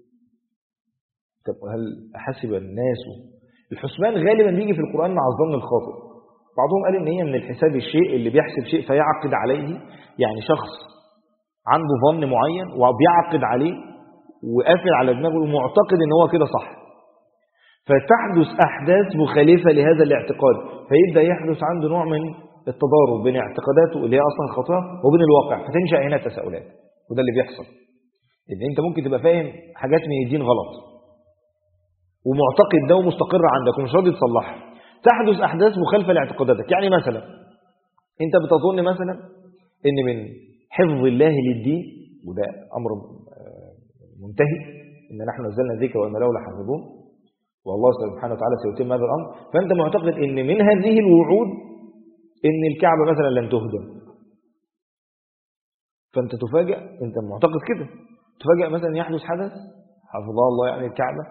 طب هل احسب الناس؟ الحسبان غالبا بيجي في القرآن مع الظن الخاطئ. بعضهم قال ان هي من الحساب الشيء اللي بيحسب شيء فيعقد عليه، يعني شخص عنده ظن معين وبيعقد عليه وقافل على دماغه ومعتقد ان هو كده صح، فتحدث أحداث مخالفة لهذا الاعتقاد، فيبدأ يحدث عنده نوع من التضارب بين اعتقاداته اللي هي أصلا خاطئة وبين الواقع، فتنشأ هنا تساؤلات. وده اللي بيحصل، إن أنت ممكن تبقى فاهم حاجات من الدين غلط ومعتقد ده ومستقر عندك ومش راضي تصلحها، تحدث أحداث مخالفة لاعتقاداتك. يعني مثلا أنت بتظن مثلا إن من حفظ الله للدين، وده أمر منتهي، إن نحن نزلنا الذكر وإن له لحافظون، والله سبحانه وتعالى سيتم هذا الأمر. فأنت معتقد إن من هذه الوعود إن الكعبة مثلا لن تهدم، فأنت تفاجأ، أنت معتقد كده، تفاجأ مثلا يحدث حدث حفظها الله يعني الكعبة،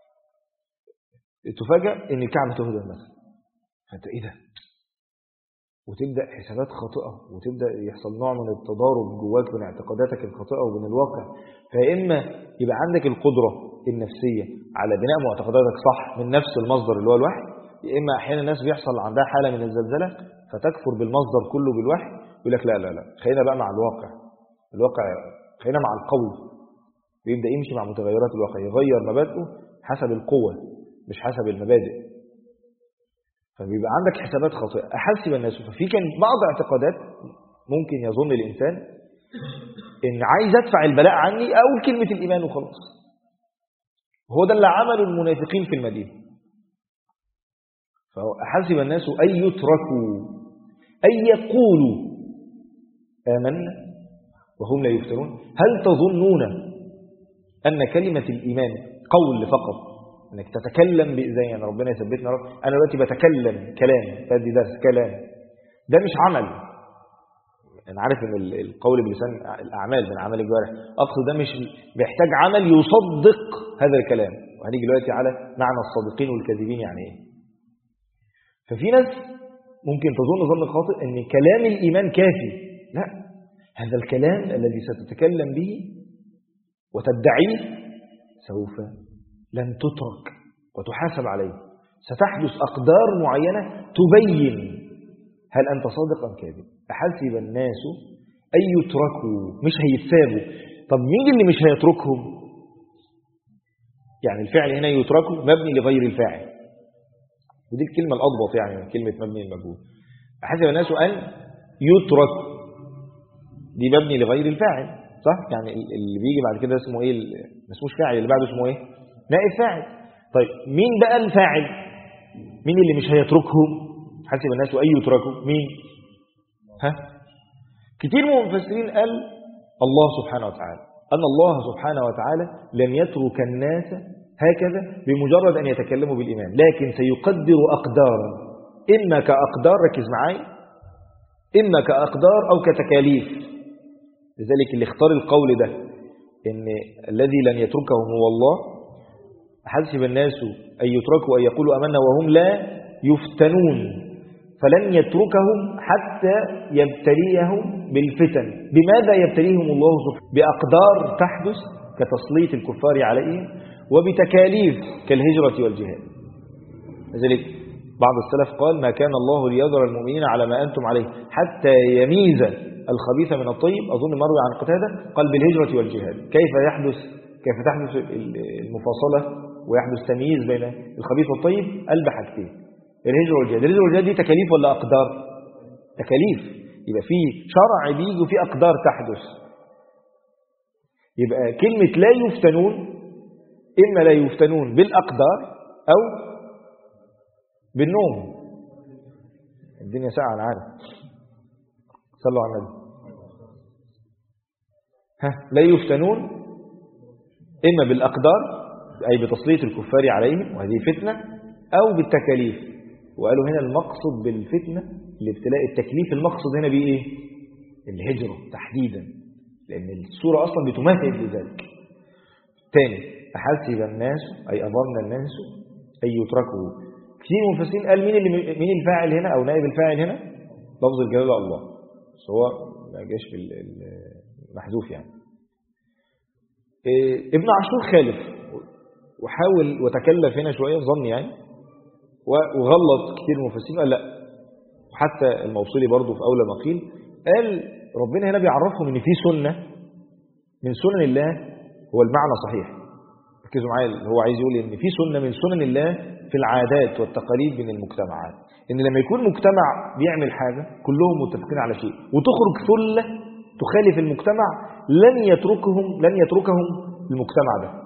تفاجأ إن الكعبة تهدم مثلا، فأنت إيه ده؟ وتبدأ حسابات خاطئة، وتبدأ يحصل نوع من التضارب جواك بين اعتقاداتك الخاطئة وبين الواقع. فإما يبقى عندك القدرة النفسية على بناء معتقداتك صح من نفس المصدر اللي هو الوحي، يا إما أحيانا الناس بيحصل عندها حالة من الزلزلة فتكفر بالمصدر كله بالوحي، يقول لك لا لا لا، خلينا بقى مع الواقع خلينا مع القوي، ويبدأ يمشي مع متغيرات الواقع، يغير مبادئه حسب القوة مش حسب المبادئ. فبيبقى عندك حسابات خاطئة. أحسب الناس، ففي كان بعض اعتقادات ممكن يظن الإنسان إن عايز أدفع البلاء عني أقول كلمة الإيمان وخلاص. هو ده اللي عمله المنافقين في المدينة. فأحسب الناس أن يتركوا أن يقولوا آمنا وهم لا يفتنون. هل تظنون أن كلمة الإيمان قول فقط، انك تتكلم بإذن، يعني ربنا يثبتنا رب، انا دلوقتي بتكلم كلام بدي درس كلام، ده مش عمل. أنا عارف أن القول بلسان الأعمال من أعمال الجوارح، أقصد ده مش بيحتاج عمل يصدق هذا الكلام، وهنيجي دلوقتي على معنى الصادقين والكاذبين يعني إيه. ففي ناس ممكن تظن ظن خاطئ أن كلام الإيمان كافي. لا، هذا الكلام الذي ستتكلم به وتدعيه سوف لن تترك وتحاسب عليه، ستحدث أقدار معينة تبين هل أنت صادق أم كاذب. أحسب الناس أن يتركوا، مش هيتسابوا. طب مين اللي مش هيتركهم؟ يعني الفعل هنا يتركوا مبني لغير الفاعل، ودي الكلمة الأضبط يعني من كلمة مبني المجهول. أحسب الناس أن يتركوا، دي مبني لغير الفاعل، صح؟ يعني اللي بيجي بعد كده اسمه إيه؟ ما اسموش فاعل، اللي بعده اسمه إيه؟ نائب فاعل. طيب مين بقى الفاعل؟ مين اللي مش هيتركهم؟ حسب الناس أن يتركوا، مين؟ كتير من المفسرين قال الله سبحانه وتعالى، أن الله سبحانه وتعالى لن يترك الناس هكذا بمجرد أن يتكلموا بالإيمان، لكن سيقدر أقدارا، إما كأقدار، ركز معاي، إما كأقدار أو كتكاليف. لذلك اللي اختار القول ده إن الذي لن يتركهم هو الله. حسب الناس أن يتركوا أن يقولوا أمنا وهم لا يفتنون، فلن يتركهم حتى يبتليهم بالفتن. بماذا يبتليهم الله سبحانه؟ بأقدار تحدث كتسليط الكفار عليهم، وبتكاليف كالهجرة والجهاد. لذلك بعض السلف قال ما كان الله ليذر المؤمنين على ما أنتم عليه حتى يميز الخبيث من الطيب. أظن مروي عن قتادة قال بالهجرة والجهاد. كيف تحدث المفاصلة ويحدث تمييز بين الخبيث والطيب؟ قال بحاجتين، الهجرة والجهاد. الهجرة والجهاد دي تكاليف ولا أقدار؟ تكاليف. يبقى في شرع بيجي وفي أقدار تحدث. يبقى كلمة لا يفتنون إما لا يفتنون بالأقدار أو بالنوم. الدنيا ساعة أنا عارف، صلوا على النبي. لا يفتنون إما بالأقدار أي بتسليط الكفار عليهم وهذه فتنة، أو بالتكاليف. وقالوا هنا المقصد بالفتنة الابتلاء التكليف، المقصد هنا بإيه؟ الهجرة تحديدا، لأن السورة أصلا بتمهد لذلك. تاني، أحسب الناس أي أظن الناس أن يتركوا. كثير من المفسرين قال مين الفاعل هنا أو نائب الفاعل هنا؟ لفظ الجلالة الله، بس هو ما جاش في المحذوف يعني. ابن عاشور خالف وحاول وتكلف هنا شوية ظن يعني، وغلط كثير من المفسرين قال لا، وحتى الموصلي برضه في أولى ما قيل قال ربنا هنا بيعرفهم ان في سنة من سنن الله. هو المعنى صحيح، ركزوا معايا، هو عايز يقول ان في سنة من سنن الله في العادات والتقاليد من المجتمعات، ان لما يكون مجتمع بيعمل حاجة كلهم متفقين على شيء وتخرج ثلة تخالف المجتمع لن يتركهم المجتمع ده.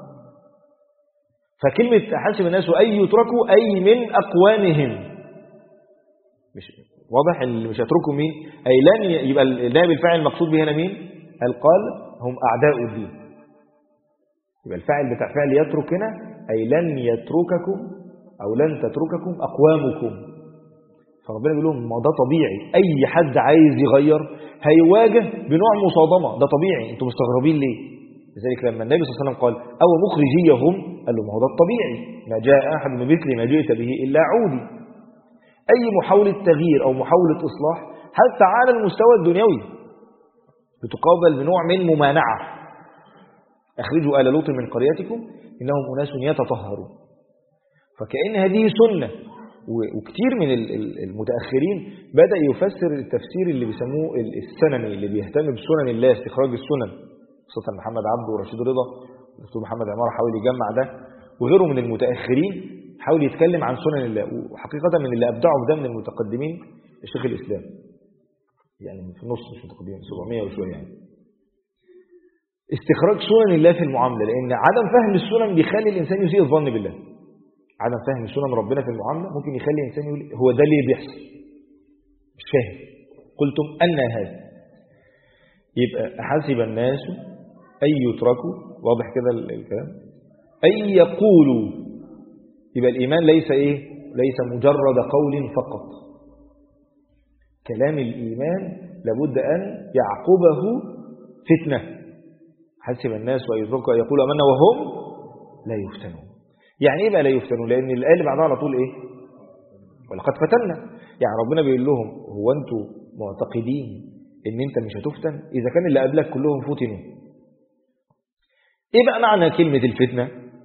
فكلمة حسب الناس أن يتركوا أي من أقوامهم، مش واضح اللي مش هيتركوا مين؟ أي لن يبقى النائب الفاعل المقصود به هنا مين؟ قال هم أعداء الدين. يبقى الفاعل بتاع فعل يترك هنا أي لن يترككم أو لن تترككم أقوامكم. فربنا بيقول لهم ما ده طبيعي، أي حد عايز يغير هيواجه بنوع مصادمة، ده طبيعي، انتم مستغربين ليه؟ لذلك لما النبي صلى الله عليه وسلم قال أو مخرجيهم قال له ما هو ده الطبيعي، ما جاء أحد بمثل ما جئت به إلا عودي. أي محاولة تغيير أو محاولة إصلاح حتى على المستوى الدنيوي بتقابل بنوع من ممانعة. أخرجوا آل لوط من قريتكم إنهم أناس يتطهرون. فكأن هذه سنة. وكتير من المتأخرين بدأ يفسر التفسير اللي بيسموه السنني، اللي بيهتم بسنن الله، استخراج السنن، خصوصا محمد عبده ورشيد رضا والدكتور محمد عمار حاول يجمع ده، وغيره من المتأخرين حاول يتكلم عن سنن الله. وحقيقة من اللي أبدعوا ده من المتقدمين الشيخ الإسلام، يعني في النص مش متقدمين 700 وشوية يعني. استخراج سنن الله في المعاملة، لأن عدم فهم السنن بيخلي الإنسان يسيء الظن بالله. عدم فهم سنن ربنا في المعاملة ممكن يخلي الإنسان يقول هو ده ليه بيحصل، مش فاهم. قلتم أن هذا. يبقى حسب الناس أن يتركوا، واضح كده الكلام، أن يقولوا. يبقى الإيمان ليس مجرد قول فقط. كلام الإيمان لابد أن يعقبه فتنة. حسب الناس ويتركوا أن يقولوا آمنا وهم لا يفتنون. يعني إيه بقى لا يفتنون؟ لأن الآية اللي بعدها على طول إيه؟ ولقد فتنا. يعني ربنا بيقول لهم هو أنتوا معتقدين إن أنت مش هتفتن إذا كان اللي قبلك كلهم فتنوا؟ إيه بقى معنى كلمة الفتنة؟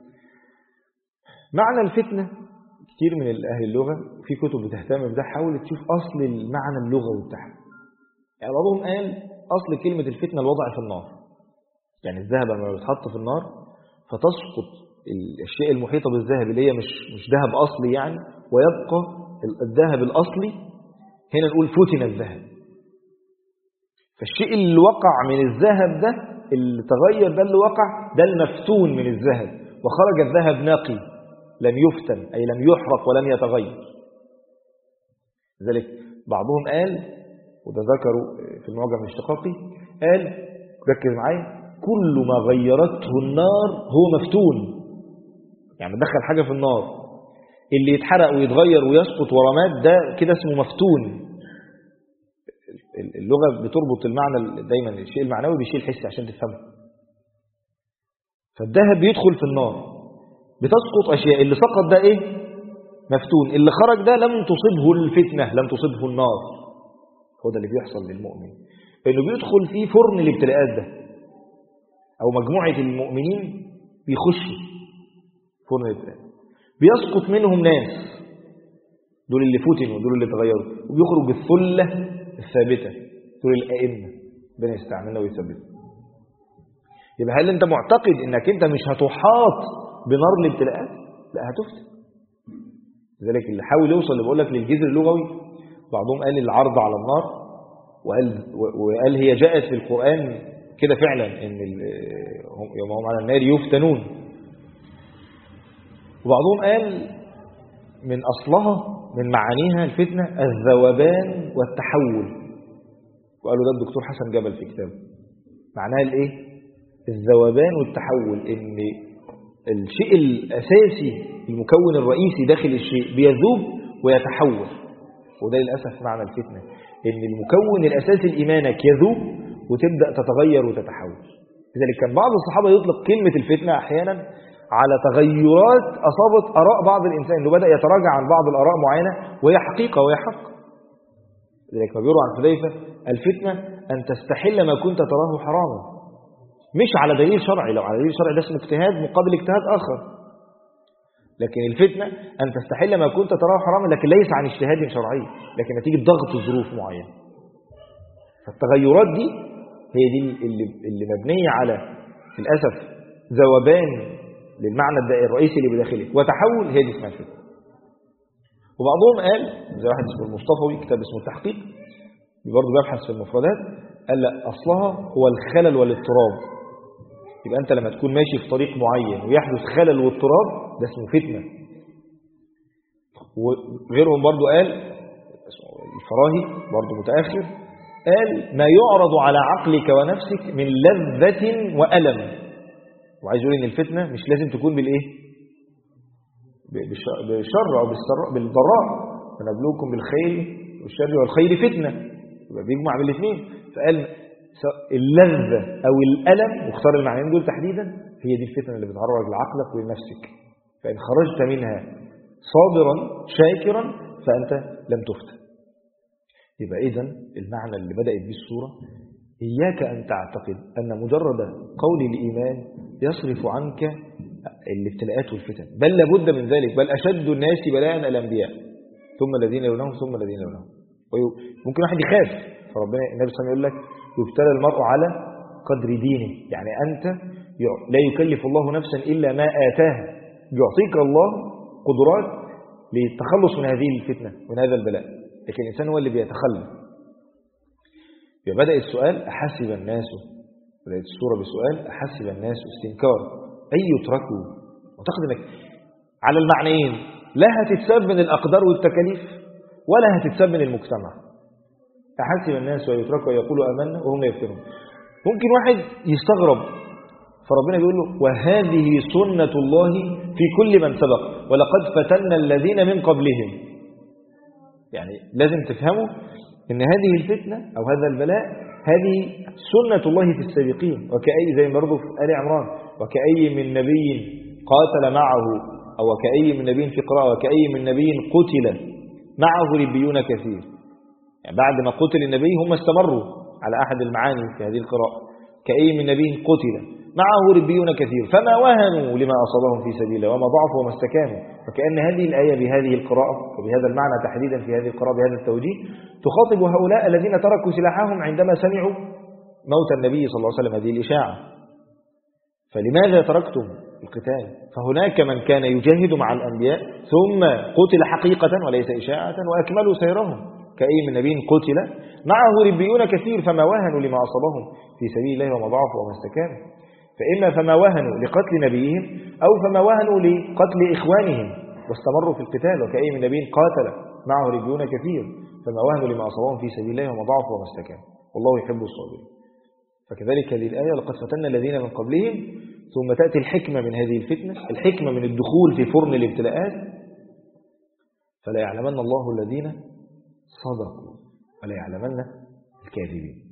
معنى الفتنة كتير من أهل اللغة في كتب بتهتم بده، حاول تشوف أصل المعنى اللغوي بتاعها. يعني بعضهم قال أصل كلمة الفتنة الوضع في النار. يعني الذهب لما بيتحط في النار فتسقط الأشياء المحيطة بالذهب اللي هي مش ذهب أصلي يعني، ويبقى الذهب الأصلي. هنا نقول فتن الذهب. فالشيء اللي وقع من الذهب ده، اللي تغير ده، اللي وقع ده المفتون من الذهب، وخرج الذهب نقي لم يفتن، أي لم يحرق ولم يتغير. لذلك بعضهم قال، وده ذكروا في المعجم الاشتقاقي، قال ركز معايا: كل ما غيرته النار هو مفتون. يعني دخل حاجة في النار، اللي يتحرق ويتغير ويسقط ورماد ده كده اسمه مفتون. اللغة بتربط المعنى دايما، الشيء المعنوي بالشيء الحسي عشان تفهمه. فالذهب بيدخل في النار بتسقط أشياء، اللي سقط ده إيه؟ مفتون. اللي خرج ده لم تصبه الفتنة، لم تصبه النار. هو ده اللي بيحصل للمؤمن، إنه بيدخل في فرن الابتلاءات ده، أو مجموعة المؤمنين بيخشوا فرن الابتلاءات، بيسقط منهم ناس، دول اللي فتنوا، دول اللي تغيروا، وبيخرج الثلة الثابتة، دول الأئمة. ربنا يستعملنا ويثبتنا. يبقى هل أنت معتقد إنك أنت مش هتحاط بنار الابتلاءات؟ لا، هتفتن. لذلك اللي حاول يوصل اللي بقول لك للجذر اللغوي، بعضهم قال العرض على النار، وقال هي جاءت في القرآن كده فعلا، إن يوم هم على النار يفتنون. وبعضهم قال من أصلها، من معانيها الفتنة، الذوبان والتحول. وقالوا ده الدكتور حسن جبل في كتابه. معناها الإيه؟ الذوبان والتحول، إن الشيء الأساسي المكون الرئيسي داخل الشيء بيذوب ويتحول. وده للأسف معنى الفتنة، إن المكون الأساسي لإيمانك يذوب وتبدأ تتغير وتتحول. لذلك كان بعض الصحابة يطلق كلمة الفتنة أحيانا على تغيرات أصابت آراء بعض الإنسان، إنه بدأ يتراجع عن بعض الآراء معينة وهي حقيقة وهي حق. لذلك ما بيروى عن حذيفة: الفتنة أن تستحل ما كنت تراه حراما. مش على دليل شرعي، لو على دليل شرعي ده اسمه اجتهاد مقابل اجتهاد آخر. لكن الفتنة أن تستحل ما كنت تراه حراما، لكن ليس عن اجتهاد شرعي، لكن نتيجة ضغط ظروف معينة. فالتغيرات دي هي دي اللي مبنية على للأسف ذوبان للمعنى الرئيسي اللي بداخله، وتحول، هي دي اسمها الفتنة. وبعضهم قال زي واحد اسمه المصطفوي، كتاب اسمه التحقيق، برضه بيبحث في المفردات، قال لا، أصلها هو الخلل والاضطراب. يبقى أنت لما تكون ماشي في طريق معين ويحدث خلل واضطراب، ده اسمه فتنة. وغيرهم برضه قال، الفراهي برضه متأخر، قال ما يعرض على عقلك ونفسك من لذة وألم. وعايز يقول إن الفتنة مش لازم تكون بالإيه؟ بالشر أو بالضراء. ونبلوكم بالخير والشر والخير فتنة، يبقى بيجمع بالاثنين. فقال اللذة أو الألم، واختار المعنيين دول تحديدا، هي دي الفتنة اللي بتعرض لعقلك ولنفسك. فإن خرجت منها صابرا شاكرا فأنت لم تفتن. يبقى إذن المعنى اللي بدأت به السورة: إياك أن تعتقد أن مجرد قول الإيمان يصرف عنك الابتلاءات والفتن، بل لابد من ذلك، بل أشد الناس بلاء الأنبياء، ثم الذين يلونهم ثم الذين يلونهم. ممكن واحد يخاف، فربنا النبي صلى الله عليه وسلم يقول لك: يبتلى المرء على قدر دينه. يعني أنت لا يكلف الله نفسا إلا ما آتاها، يعطيك الله قدرات للتخلص من هذه الفتنة ومن هذا البلاء، لكن الإنسان هو اللي بيتخلف. بدأ السؤال: أحسب الناس، بدأت السورة بسؤال: أحسب الناس، استنكار، أي يتركوا. أعتقد أنك على المعنيين لا هتتسبب من الأقدار والتكاليف ولا هتتسبب من المجتمع. أحسب الناس ويتركوا ويقولوا آمنا وهم لا يفتنون. ممكن واحد يستغرب، فربنا بيقول له: وهذه سنة الله في كل من سبق ولقد فتنا الذين من قبلهم. يعني لازم تفهموا إن هذه الفتنة أو هذا البلاء هذه سنة الله في السابقين، وكأي زي برضه في آل عمران وكأي من نبي قاتل معه، أو وكأي من نبي في قراءة وكأي من نبي قتل معه ربيون كثير، يعني بعد ما قتل النبي هم استمروا على أحد المعاني في هذه القراءة، كأي من نبي قتل معه ربيون كثير فما وهنوا لما أصابهم في سبيل الله وما ضعفوا وما استكانوا. فكأن هذه الآية بهذه القراءة وبهذا المعنى تحديدا في هذه القراءة بهذا التوجيه تخاطب هؤلاء الذين تركوا سلاحهم عندما سمعوا موت النبي صلى الله عليه وسلم، هذه الإشاعة. فلماذا تركتم القتال؟ فهناك من كان يجاهد مع الأنبياء ثم قتل حقيقة وليس إشاعة وأكملوا سيرهم، كأي من نبي قتل معه ربيون كثير فما وهنوا لما أصابهم في سبيل الله وما ضعفوا وما استكانوا. فإما فما وهنوا لقتل نبيهم أو فما وهنوا لقتل إخوانهم واستمروا في القتال، وكأي من نبي قاتل معه ربيون كثير فما وهنوا لما أصابهم في سبيل الله وما ضعفوا وما استكانوا والله يحب الصابرين. فكذلك هذه الآية لقد فتنا الذين من قبلهم، ثم تأتي الحكمة من هذه الفتنة، الحكمة من الدخول في فرن الابتلاءات، فلا يعلمن الله الذين صدقوا ولا يعلمن الكاذبين.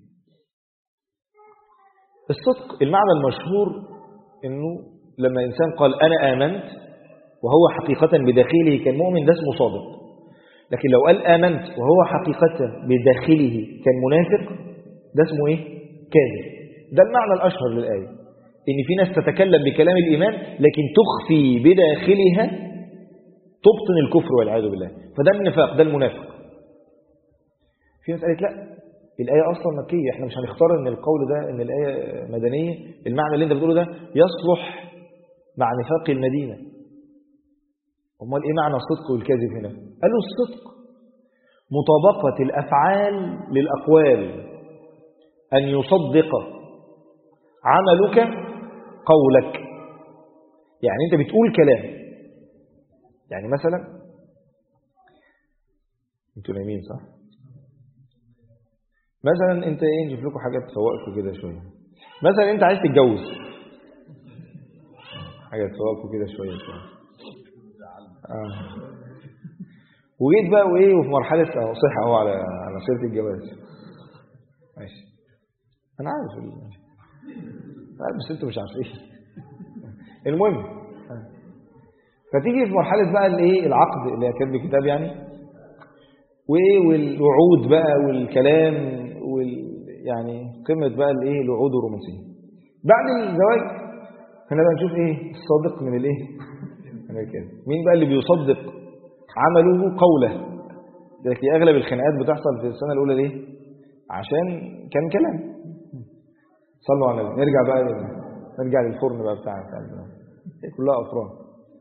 الصدق المعنى المشهور إنه لما إنسان قال أنا آمنت وهو حقيقة بداخله كان مؤمن ده اسمه صادق، لكن لو قال آمنت وهو حقيقة بداخله كان منافق ده اسمه إيه؟ كاذب. ده المعنى الأشهر للآية، إن في ناس تتكلم بكلام الإيمان لكن تخفي بداخلها تبطن الكفر والعياذ بالله، فده النفاق، ده المنافق. في ناس قالت لا الآية أصلا مكية، احنا مش هنختار ان القول ده ان الآية مدنية، المعنى اللي انت بتقوله ده يصلح مع نفاق المدينة. امال ايه معنى الصدق والكذب هنا؟ قالوا الصدق مطابقة الأفعال للأقوال، أن يصدق عملك قولك. يعني انت بتقول كلام، يعني مثلا انتوا نايمين صح؟ مثلا انت ايه نجيب لكم حاجات تفوقكم كده شويه. مثلا انت عايز تتجوز، حاجه تفوقكم كده شويه. وجيت بقى وايه وفي مرحله صحه اهو على سيره الجواز. ماشي انا عارف بس انتوا مش عارفين. المهم فتيجي في مرحله بقى الايه العقد اللي هي كاتب الكتاب يعني، وايه والوعود بقى والكلام يعني قمة بقى الايه الوعود والرومانسية. بعد الزواج هنا بقى نشوف ايه الصادق من الايه من الكذب. مين بقى اللي بيصدق عمله قوله؟ لكن اغلب الخناقات بتحصل في السنة الاولى ليه؟ عشان كان كلام. صلوا على النبي. نرجع للفرن بقى بتاعنا كلها افران.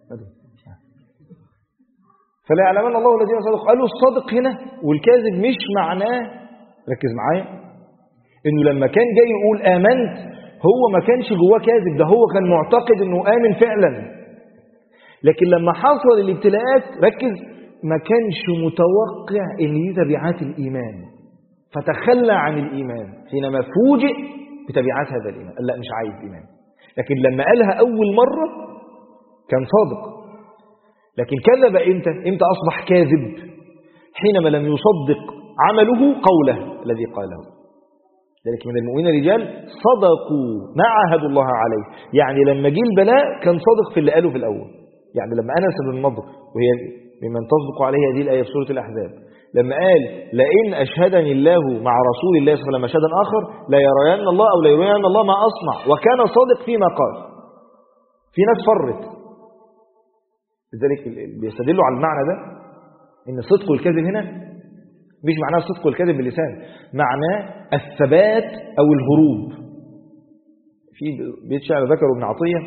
فلا يعلمن الله الذين صدقوا. قالوا الصادق هنا والكاذب مش معناه، ركز معايا، انه لما كان جاي يقول آمنت هو ما كانش جواه كاذب، ده هو كان معتقد انه آمن فعلا، لكن لما حصل الابتلاءات ركز ما كانش متوقع ان دي تبعات الإيمان فتخلى عن الإيمان حينما فوجئ بتبعات هذا الإيمان. قال لا مش عايز إيمان، لكن لما قالها أول مرة كان صادق. لكن كذب امتى أصبح كاذب؟ حينما لم يصدق عمله قوله الذي قاله. ذلك من المؤمنين رجال صدقوا ما عاهدوا الله عليه، يعني لما جه البلاء كان صادق في اللي قاله في الأول. يعني لما أنس بن النضر وهي ممن تصدق عليه هذه الآية في سورة الأحزاب، لما قال لئن أشهدني الله مع رسول الله صلى الله عليه وسلم مشهدا آخر لا يرين الله أو لا يرين الله ما أصنع، وكان صادق فيما قال. في ناس فرت، لذلك بيستدلوا على المعنى ده ان الصدق والكذب هنا مش معناه الصدق والكذب باللسان، معناه الثبات او الهروب. في بيت شعر ذكره ابن عطية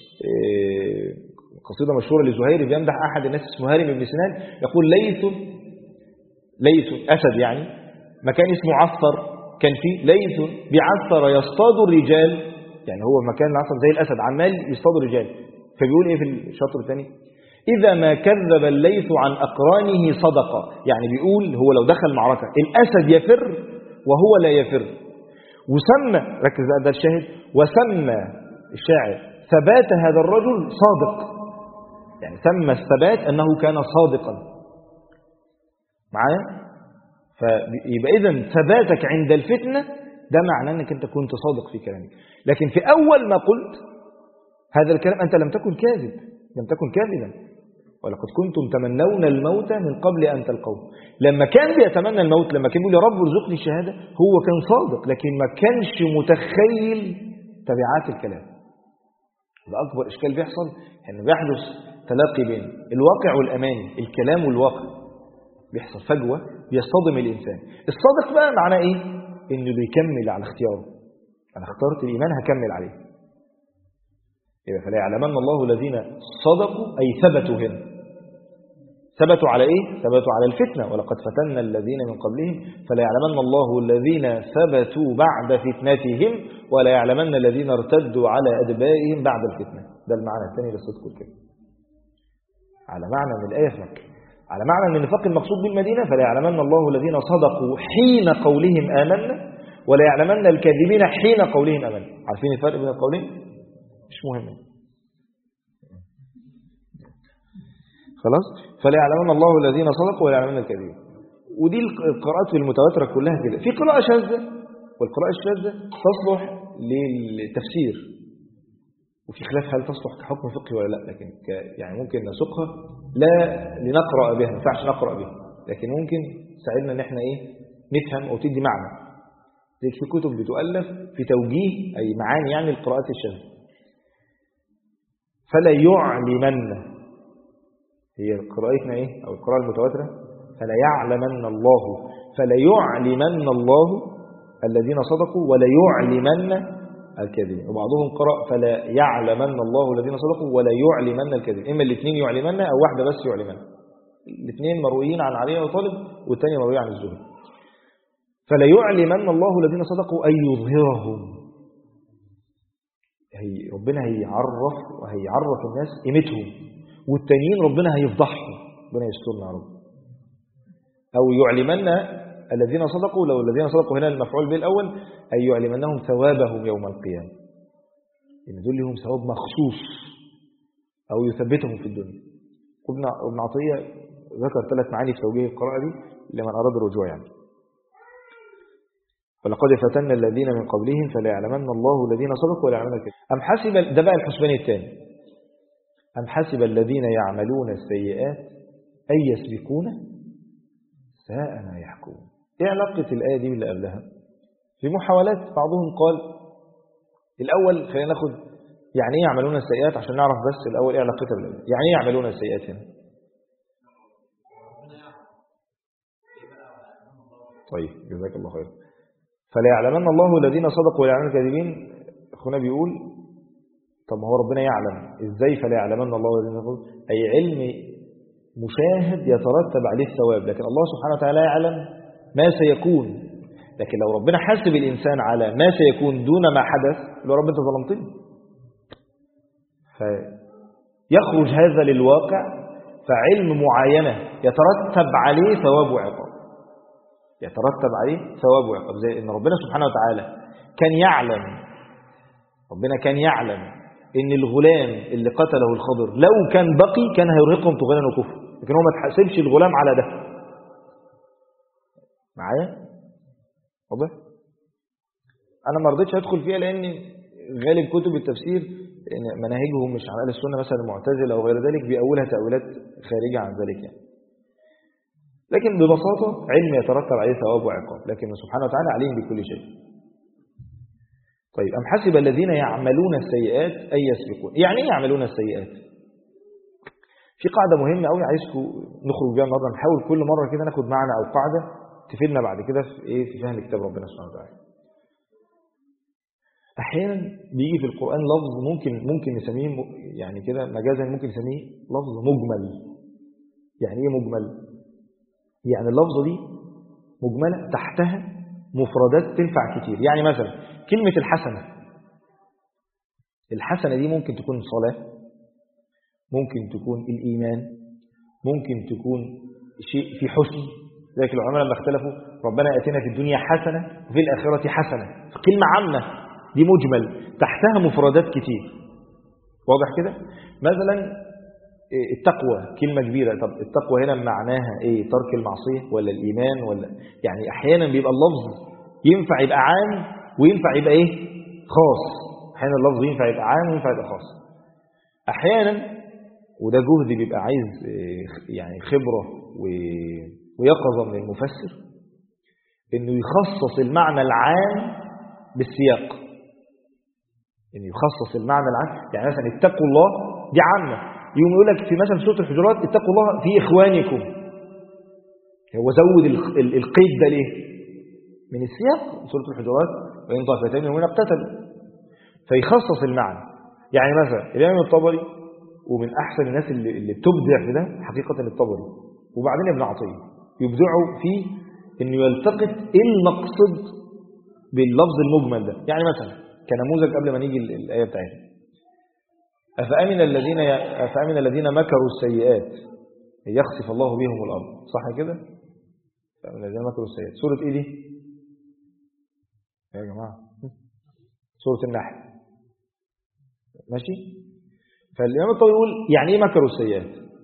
قصيدة مشهورة لزهير بيمدح احد الناس اسمه هارم بن سنان، يقول ليث اسد، يعني مكان اسمه عثر كان فيه ليث بعثر يصطاد الرجال، يعني هو مكان عثر زي الاسد عمال يصطاد الرجال. فبيقول ايه في الشطر الثاني؟ إذا ما كذب الليث عن أقرانه صدقة، يعني بيقول هو لو دخل معركة الأسد يفر وهو لا يفر. وسمى، ركز بقى ده الشاهد، وسمى الشاعر ثبات هذا الرجل صادق، يعني سمى الثبات أنه كان صادقا معايا. فيبقى إذن ثباتك عند الفتنة ده معناه أنك أنت كنت صادق في كلامك. لكن في أول ما قلت هذا الكلام أنت لم تكن كاذب، لم تكن كاذبا. ولقد كنتم تمنون الموت من قبل أن تلقوه. لما كان بيتمنى الموت، لما كان يقول يا رب ارزقني الشهادة، هو كان صادق، لكن ما كانش متخيل تبعات الكلام. ده أكبر إشكال بيحصل، إنه بيحدث تلاقي بين الواقع والأماني، الكلام والواقع، بيحصل فجوة بيصطدم الإنسان. الصادق بقى معناه إيه؟ إنه بيكمل على اختياره. أنا اخترت الإيمان هكمل عليه. فلا يعلمن الله الذين صدقوا أي ثبتوا هنا. ثبتوا على إيه؟ ثبتوا على الفتنة. ولقد فتنا الذين من قبلهم فلا يعلمن الله الذين ثبتوا بعد فتنتهم ولا يعلمن الذين ارتدوا على أدبارهم بعد الفتنة. ده المعنى الثاني للصدق الكلمة. على معنى من الآية في مكة، على معنى من النفاق المقصود بالمدينة فلا يعلمن الله الذين صدقوا حين قولهم آمنا ولا يعلمن الكاذبين حين قولهم آمنا. عارفين الفرق بين القولين؟ مش مهم. خلاص. فلا يعلمن الله الذين صدقوا ولا يعلمن الكاذبين. ودي القراءات المتواترة كلها كده. في قراءة شاذة، والقراءة الشاذة تصلح للتفسير، وفي خلاف هل تصلح كحكم فقهي ولا لا، لكن يعني ممكن نسوقها لا لنقرأ بها، ما ينفعش نقرأ بها، لكن ممكن تساعدنا ان احنا نفهم او تدي معنى. زي في كتب بتؤلف في توجيه اي معاني يعني القراءات الشاذة. فلا يعلمن، هي قراءتنا او القراءة المتواترة فلا يعلمن الله، فلا يعلمن الله الذين صدقوا ولا يعلمن الكاذبين. وبعضهم قرأ فلا يعلمن الله الذين صدقوا ولا يعلمن الكاذبين. إما الاثنين يعلمن أو واحدة بس يعلمن. الاثنين مرويين عن علي وطالب والثاني مروي عن الزهري. فلا يعلمن الله الذين صدقوا أي يظهرهم. ربنا هيعرف وهيعرف الناس قيمتهم، والتانيين ربنا هيفضحهم. ربنا يسترنا يا رب. أو يعلمن الذين صدقوا، لو الذين صدقوا هنا المفعول به الأول، أي يعلمنهم ثوابهم يوم القيامة، إن دول لهم ثواب مخصوص أو يثبتهم في الدنيا. ابن عطية ذكر 3 معاني في توجيه القراءة دي لمن أراد الرجوع يعني. ولقد فتنا الذين من قبلهم فلا يعلمن الله الذين صدقوا ولا يعلمن الكاذبين. أم حسب، ده بقى الحسبان الثاني، أم حسب الذين يعملون السيئات أن يسبقون ساء ما يحكمون. ايه علاقة الآية دي باللي قبلها؟ في محاولات بعضهم قال الأول، خلينا ناخد يعني ايه يعملون السيئات عشان نعرف بس الأول ايه علاقتها بالأول. يعني ايه يعملون السيئات هنا؟ طيب جزاك الله خير. فلا يعلمن الله الذين صدقوا ولا يعلمن الكاذبين. اخونا بيقول طب ما هو ربنا يعلم ازاي فلا يعلمن الله الذين صدقوا؟ أي علم مشاهد يترتب عليه الثواب، لكن الله سبحانه وتعالى يعلم ما سيكون. لكن لو ربنا حاسب الإنسان على ما سيكون دون ما حدث، لو رب انت ظلمتني، فيخرج هذا للواقع. فعلم معينة يترتب عليه ثواب وعقاب، يترتب عليه ثواب وعقاب. زي ان ربنا سبحانه وتعالى كان يعلم، ربنا كان يعلم ان الغلام اللي قتله الخضر لو كان بقي كان هيرهقهم طغيانا وكفر، لكن هو ما تحاسبش الغلام على ده. معايا واضح؟ انا ما رضيتش ادخل فيها لان غالب كتب التفسير مناهجهم مش على اهل السنه، مثلا المعتزله او غير ذلك بيأولها تأويلات خارجه عن ذلك يعني. لكن ببساطه علم يترتب عليه ثواب وعقاب، لكن سبحانه وتعالى عليم بكل شيء. طيب أم حسب الذين يعملون السيئات أن يسبقون. يعني ايه يعملون السيئات؟ في قاعدة مهمة قوي عايزكم نخرج بها النهارده، نحاول كل مرة كده ناخد معنى أو قاعدة تفيدنا بعد كده في فهم كتاب ربنا سبحانه وتعالى. أحيانا بيجي في القرآن لفظ ممكن نسميه يعني كده مجازا، ممكن نسميه لفظ مجمل. يعني ايه مجمل؟ يعني اللفظة دي مجملة تحتها مفردات تنفع كتير. يعني مثلا كلمة الحسنة دي ممكن تكون صلاة، ممكن تكون الإيمان، ممكن تكون شيء في حسن. ذلك العلماء لما اختلفوا ربنا يأتينا في الدنيا حسنة وفي الآخرة حسنة، كلمة عامة دي مجمل تحتها مفردات كتير. واضح كده؟ مثلا التقوى كلمة كبيرة. طب التقوى هنا معناها ايه؟ ترك المعصية ولا الإيمان ولا يعني أحيانا بيبقى اللفظ ينفع يبقى عام وينفع يبقى ايه خاص. أحيانا اللفظ ينفع يبقى عام وينفع يبقى خاص. أحيانا وده جهد بيبقى عايز يعني خبرة ويقظة من المفسر انه يخصص المعنى العام بالسياق. انه يخصص المعنى العام، يعني مثلا اتقوا الله دي عامة، يقوم يقول لك في مثلا سورة الحجرات اتقوا الله في إخوانكم. هو زود القيد ده ليه؟ من السياق سورة الحجرات وإن طائفتين منهم اقتتلوا، فيخصص المعنى. يعني مثلا الإمام الطبري ومن أحسن الناس اللي بتبدع في ده حقيقة الطبري وبعدين ابن عطية يبدعوا فيه إنه يلتقط المقصد باللفظ المجمل ده. يعني مثلا كنموذج قبل ما نيجي الآية بتاعتنا، أفأمن الذين مكروا السيئات يخسف الله بهم الأرض، صح كده؟ أفأمن الذين مكروا السيئات سورة إيه دي؟ يا جماعة سورة النحل، ماشي؟ فالإمام الطويل يقول يعني إيه مكروا السيئات؟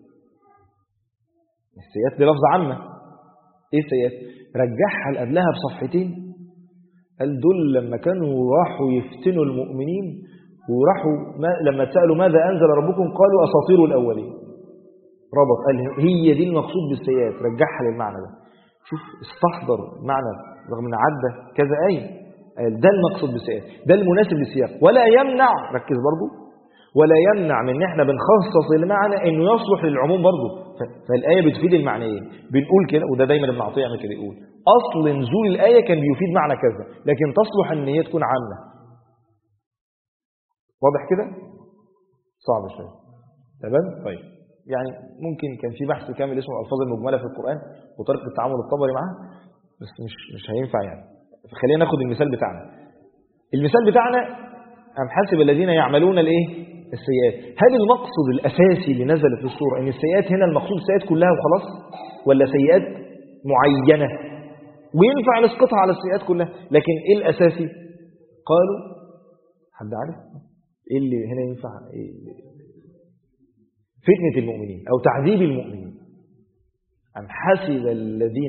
السيئات دي لفظ عامة. إيه السيئات؟ رجعها لقبلها بصفحتين، قال دول لما كانوا راحوا يفتنوا المؤمنين وراحوا لما سألوا ماذا أنزل ربكم قالوا أساطير الأولين. ربط قال هي دي المقصود بالسيئات، رجعها للمعنى ده. شوف استحضر معنى رغم أن عدى كذا آية، قال ده المقصود بالسيئات، ده المناسب للسياق. ولا يمنع، ركز برضو، ولا يمنع من ان احنا بنخصص المعنى انه يصلح للعموم برضو. فالآية بتفيد المعنيين. بنقول كده وده دايما ابن عطية يعمل كده، يقول أصل نزول الآية كان بيفيد معنى كذا لكن تصلح ان هي تكون عامة. واضح كده؟ صعب شوية. تمام؟ طيب يعني ممكن كان في بحث كامل اسمه الألفاظ المجملة في القرآن وطريقة التعامل الطبري معها، بس مش هينفع يعني. فخلينا ناخد المثال بتاعنا. المثال بتاعنا أم حسب الذين يعملون الايه؟ السيئات. هل المقصد الأساسي اللي نزل في السورة ان السيئات هنا المقصود السيئات كلها وخلاص، ولا سيئات معينة وينفع نسقطها على السيئات كلها؟ لكن ايه الأساسي؟ قالوا حد عارف ايه اللي هنا ينفع؟ إيه؟ فتنة المؤمنين او تعذيب المؤمنين. أم حسب الذين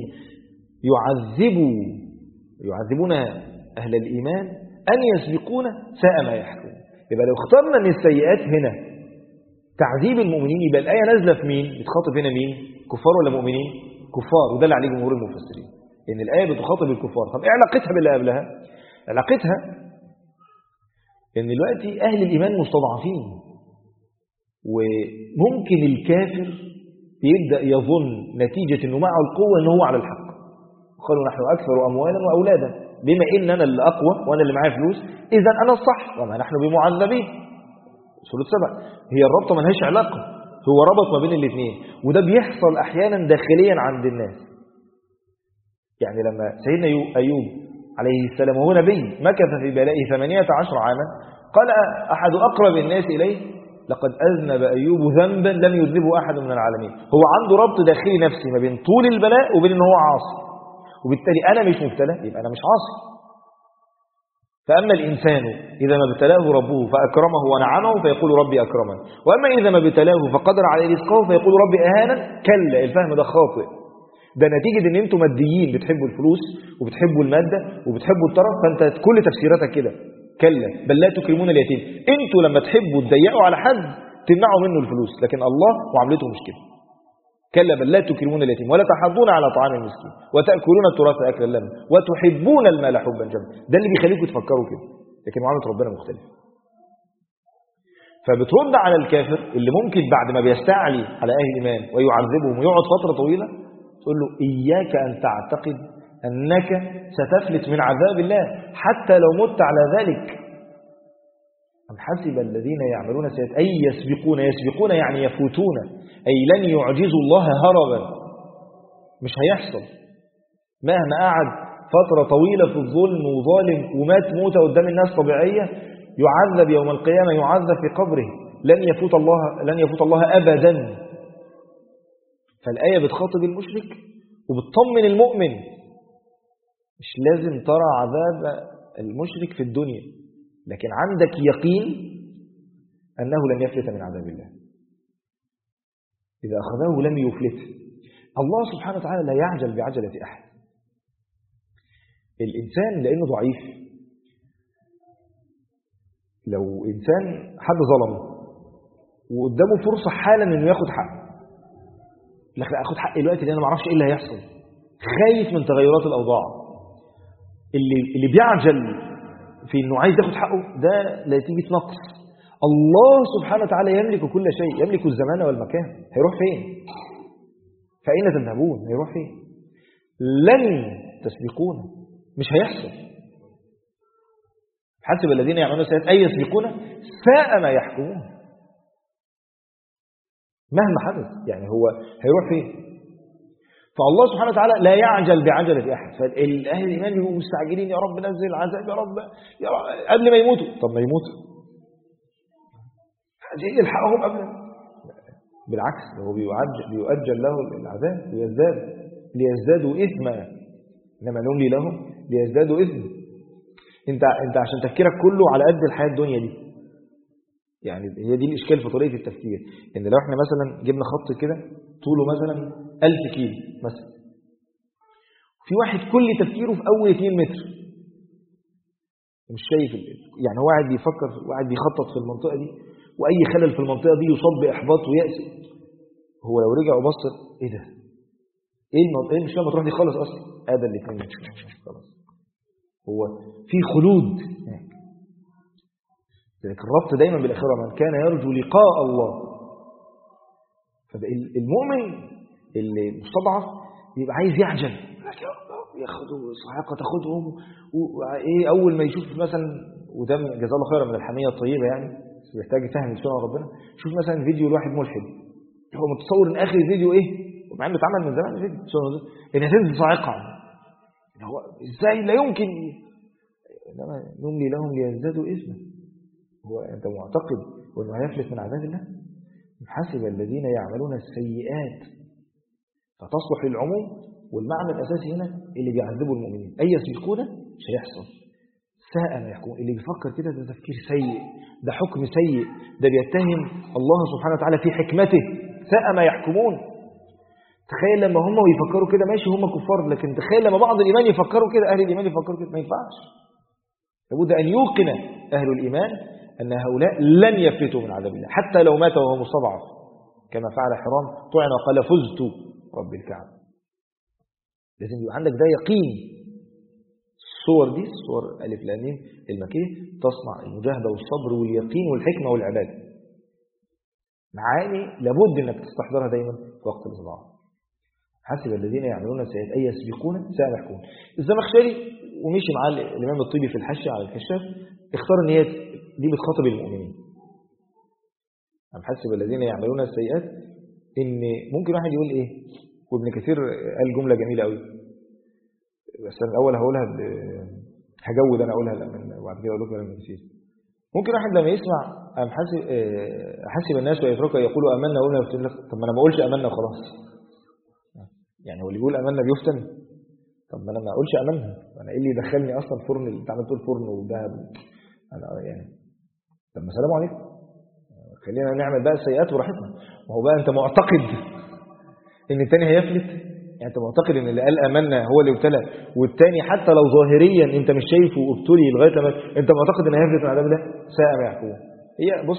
يعذبون أهل الإيمان أن يسبقون ساء ما يحكمون. يبقى لو اخترنا ان السيئات هنا تعذيب المؤمنين يبقى الآية نازلة في مين؟ بتخاطب هنا مين؟ كفار ولا مؤمنين؟ كفار. وده اللي عليه جمهور المفسرين ان الآية بتخاطب الكفار. طب ايه علاقتها باللي قبلها؟ علاقتها ان دلوقتي أهل الإيمان مستضعفين وممكن الكافر يبدأ يظن نتيجة انه معه القوة انه هو على الحق. قالوا نحن أكثر أموالا وأولادا، بما إن أنا اللي أقوى وأنا اللي معايا فلوس إذا أنا الصح وما نحن بمعذبين. سورة 7. هي الربطة ما لهاش علاقة، هو ربط ما بين الاثنين. وده بيحصل أحيانا داخليا عند الناس. يعني لما سيدنا أيوب عليه السلام وهو نبي مكث في بلائه 18 عاما، قال أحد أقرب الناس إليه لقد أذنب أيوب ذنبا لم يذنبه أحد من العالمين. هو عنده ربط داخلي نفسي ما بين طول البلاء وبين أنه هو عاصي، وبالتالي أنا مش مبتلى يبقى أنا مش عاصي. فأما الإنسان إذا ما ابتلاه ربه فأكرمه ونعمه فيقول ربي أكرمن، وأما إذا ما ابتلاه فقدر عليه رزقه فيقول ربي أهانا. كلا، الفهم ده خاطئ. ده نتيجة ان انتم ماديين بتحبوا الفلوس وبتحبوا المادة وبتحبوا الطرف، فانت كل تفسيراتك كده. كلا بل لا تكرمون اليتيم. انتوا لما تحبوا تضيقوا على حد تمنعوا منه الفلوس، لكن الله معاملته مش كده. كلا بل لا تكرمون اليتيم ولا تحضون على طعام المسكين وتأكلون التراث أكلا لما وتحبون المال حبا جما. ده اللي بيخليكم تفكروا كده، لكن معاملة ربنا مختلفة. فبترد على الكافر اللي ممكن بعد ما بيستعلي على أهل الإيمان ويعذبهم ويقعد فترة طويلة تقول له إياك أن تعتقد أنك ستفلت من عذاب الله حتى لو مت على ذلك. أم حسب الذين يعملون سيئات أي يسبقون يعني يفوتون، أي لن يعجزوا الله هربا. مش هيحصل مهما قعد فترة طويلة في الظلم وظالم ومات موتة قدام الناس طبيعية، يعذب يوم القيامة، يعذب في قبره، لن يفوت الله أبدا. فالآية بتخاطب المشرك وبتطمن المؤمن. مش لازم ترى عذاب المشرك في الدنيا، لكن عندك يقين أنه لن يفلت من عذاب الله. إذا أخذه لم يفلته. الله سبحانه وتعالى لا يعجل بعجلة أحد. الإنسان لأنه ضعيف، لو إنسان حد ظلمه وقدامه فرصة حالا إنه ياخد حق، لكن أخد حق دلوقتي لأن ما أعرفش إيه اللي هيحصل، خايف من تغيرات الأوضاع. اللي بيعجل في إنه عايز ياخد حقه ده نتيجة نقص. الله سبحانه وتعالى يملك كل شيء، يملك الزمان والمكان، هيروح فين؟ فأين تذهبون؟ هيروح فين؟ لن تسبقون، مش هيحصل. حسب الذين يعملون السيئات أن يسبقون، ساء ما يحكمون. مهما حدث يعني هو هيروح فين؟ فالله سبحانه وتعالى لا يعجل بعجلة أحد. فالأهل الإيمان يبقوا مستعجلين، يا رب نزل العذاب، يا رب قبل ما يموتوا. طب ما يموتوا يلحقهم قبل. بالعكس، هو بيؤجل له العذاب ليزدادوا إثما، إنما نملي لهم ليزدادوا إثما. انت عشان تفكيرك كله على قد الحياة الدنيا دي. يعني هي دي الإشكال في طريقة التفكير، إن لو احنا مثلا جبنا خط كده طوله مثلا 1000 كيلو مثلا، في واحد كل تفكيره في أول 2 متر مش شايف يعني هو قاعد بيفكر وقاعد بيخطط في المنطقة دي، وأي خلل في المنطقة دي يصاب بإحباط ويأس. هو لو رجع وبص إيه ده؟ إيه المشكلة ما تروح دي خالص أصلا؟ هذا اللي كان خلاص هو في خلود. لذلك الربط دايما بالآخرة، من كان يرجو لقاء الله. فالمؤمن اللي مستضعف يبقى عايز يعجل، ياخدوا صاعقة تاخدهم، وإيه أول ما يشوف مثلا، وده جزاه الله خيرا من الحمية الطيبة يعني، بيحتاج فهم سنة ربنا. شوف مثلا فيديو لواحد ملحد، هو متصور ان اخر الفيديو ايه، ومع انه اتعمل من زمان الفيديو ان هتنزل صاعقه، هو ازاي لا يمكن. انما نملي لهم ليزدادوا اثما. هو انت معتقد وانه هيفلت من عذاب الله؟ حسب الذين يعملون السيئات فتصلح للعموم، والمعنى الاساسي هنا اللي بيعذبوا المؤمنين اي يسبقون مش هيحصل. ساء ما يحكمون، اللي بيفكر كده ده تفكير سيء، ده حكم سيء، ده بيتهم الله سبحانه وتعالى في حكمته. ساء ما يحكمون. تخيل لما هم يفكروا كده، ماشي هم كفار، لكن تخيل لما بعض الإيمان يفكروا كده، أهل الإيمان يفكروا كده، ما ينفعش. لابد أن يوقن أهل الإيمان أن هؤلاء لن يفلتوا من عذاب الله، حتى لو مات وهو مستضعف كما فعل حرام طعن وقال فزت رب الكعبة. لازم يبقى عندك ده يقين. الصور دي، الصور ألف لام ميم المكية، تصنع المجاهدة والصبر واليقين والحكمة والعبادة. معاني لابد أنك تستحضرها دايما في وقت الإصلاح. حسب الذين يعملون السيئات أن يسبقون ساء ما يحكمون. الزمخشري ومشي مع الإمام الطيبي في الحاشية على الكشاف، اختار ان هي دي بتخاطب المؤمنين. حسب الذين يعملون السيئات، ان ممكن واحد يقول ايه، وابن كثير قال جملة جميلة قوي، بس انا الاول هقولها هجود انا اقولها وبعد كده اقول لكم ابن كثير. ممكن واحد لما يسمع حسب الناس ويتركوا يقولوا امنا وهم يفتن لك، طب ما انا ما اقولش امنا وخلاص. يعني هو اللي بيقول امنا بيفتن، طب ما انا ما اقولش امنا، انا ايه اللي يدخلني اصلا فرن اللي انت عمال تقول فرن وذهب؟ انا يعني طب ما السلام عليكم، خلينا نعمل بقى السيئات براحتنا. ما هو بقى انت معتقد ان الثاني هيفلت، يعني انت معتقد ان اللي قال امنا هو اللي ابتلى، والثاني حتى لو ظاهريا انت مش شايفه ابتلي لغايه ما انت معتقد ان هيفلت من عذاب الله. ساء ما يحكمون. هي بص،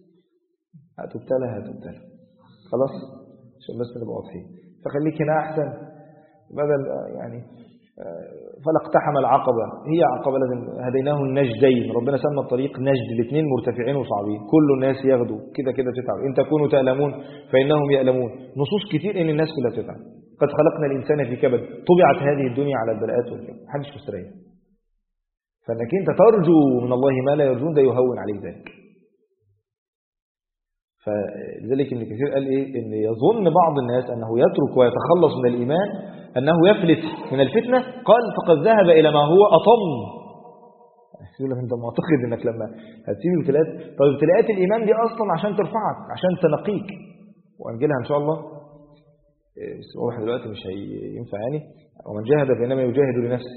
هتبتلى خلاص، عشان بس نبقى واضحين. فخليك هنا احسن، بدل يعني فلا اقتحم العقبة، هي عقبة لازم هديناه النجدين. ربنا سمى الطريق نجد، الاثنين مرتفعين وصعبين، كل الناس يغدو كده تتعب. إن تكونوا تألمون فإنهم يألمون. نصوص كتير إن الناس كلها تتعب. قد خلقنا الإنسان في كبد، طبعت هذه الدنيا على البلاءات والكبد، محدش مستريح. فإنك أنت ترجو من الله ما لا يرجون، ده يهون عليك ذلك. فلذلك ابن كثير قال إيه، إن يظن بعض الناس أنه يترك ويتخلص من الإيمان، أنه يفلت من الفتنة، قال فقد ذهب إلى ما هو أطم. يقول لك أنت معتقد أنك لما هتسيب الابتلاءات، طب ابتلاءات الإيمان دي أصلا عشان ترفعك، عشان تنقيك، وأنجلها إن شاء الله، بس واضح دلوقتي مش هينفع يعني. ومن جاهد فإنما يجاهد لنفسه.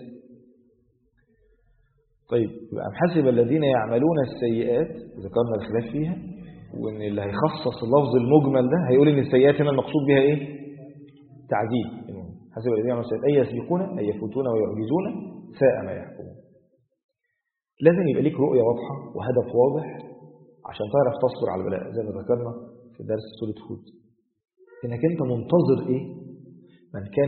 طيب، يبقى حسب الذين يعملون السيئات، ذكرنا الخلاف فيها، وإن اللي هيخصص اللفظ المجمل ده هيقول إن السيئات هنا المقصود بها إيه؟ تعديل. حسب الذين يعملون السيئات أن يسبقون أن يفوتون ويعجزون ساء ما يحكمون. لازم يبقى ليك رؤية واضحة وهدف واضح عشان تعرف تصبر على البلاء، زي ما ذكرنا في درس سورة هود، إنك أنت منتظر إيه؟ من كان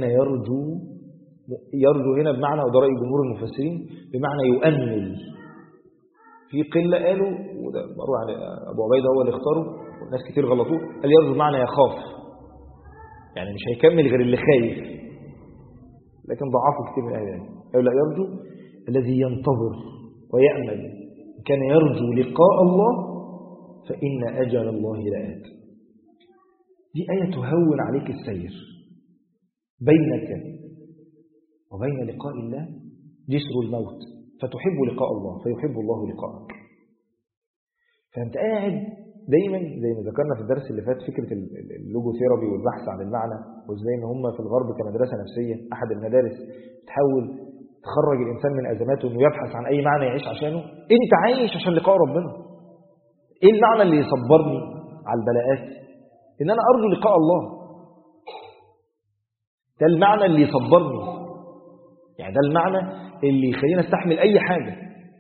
يرجو هنا بمعنى، وده رأي جمهور المفسرين، بمعنى يؤمل. في قلة قالوا، وده مروي عن أبو عبيدة هو اللي اختاره والناس كتير غلطوه، قال يرجو بمعنى يخاف، يعني مش هيكمل غير اللي خايف، لكن ضعفوا كتير من أهل العلم. قالوا لا، يرجو الذي ينتظر ويأمل. كان يرجو لقاء الله فإن أجل الله لآت. دي آية تهون عليك السير. بينك وبين لقاء الله جسر الموت، فتحب لقاء الله فيحب الله لقاءك. فأنت قاعد دايما زي ما ذكرنا في الدرس اللي فات، فكرة اللوجوثيرابي والبحث عن المعنى، وازاي ان هم في الغرب كمدرسة نفسية أحد المدارس تحاول تخرج الإنسان من أزماته انه يبحث عن أي معنى يعيش عشانه. انت عايش عشان لقاء ربنا. ايه المعنى اللي يصبرني على البلاءات؟ ان انا ارجو لقاء الله. ده المعنى اللي يصبرني، يعني ده المعنى اللي يخلينا استحمل اي حاجة.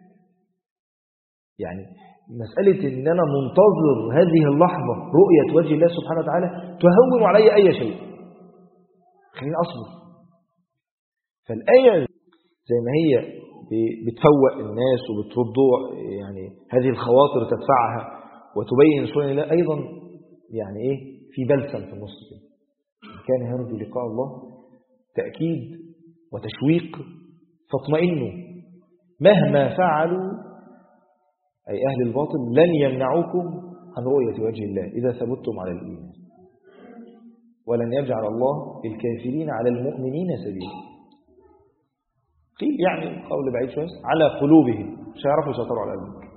يعني مسألة ان انا منتظر هذه اللحظة رؤية وجه الله سبحانه وتعالى تهون علي اي شيء، خليني اصبر. فالآية زي ما هي بتفوق الناس وبترد يعني هذه الخواطر تدفعها وتبين سنن الله، أيضا يعني إيه في بلسم في النص كده. كان يرجو لقاء الله تأكيد وتشويق، فاطمئنوا مهما فعلوا أي أهل الباطل لن يمنعوكم عن رؤية وجه الله إذا ثبتتم على الإيمان، ولن يجعل الله الكافرين على المؤمنين سبيلا. قيل يعني قول بعيد شوية، على قلوبهم، مش هيعرفوا يسيطروا على قلبك.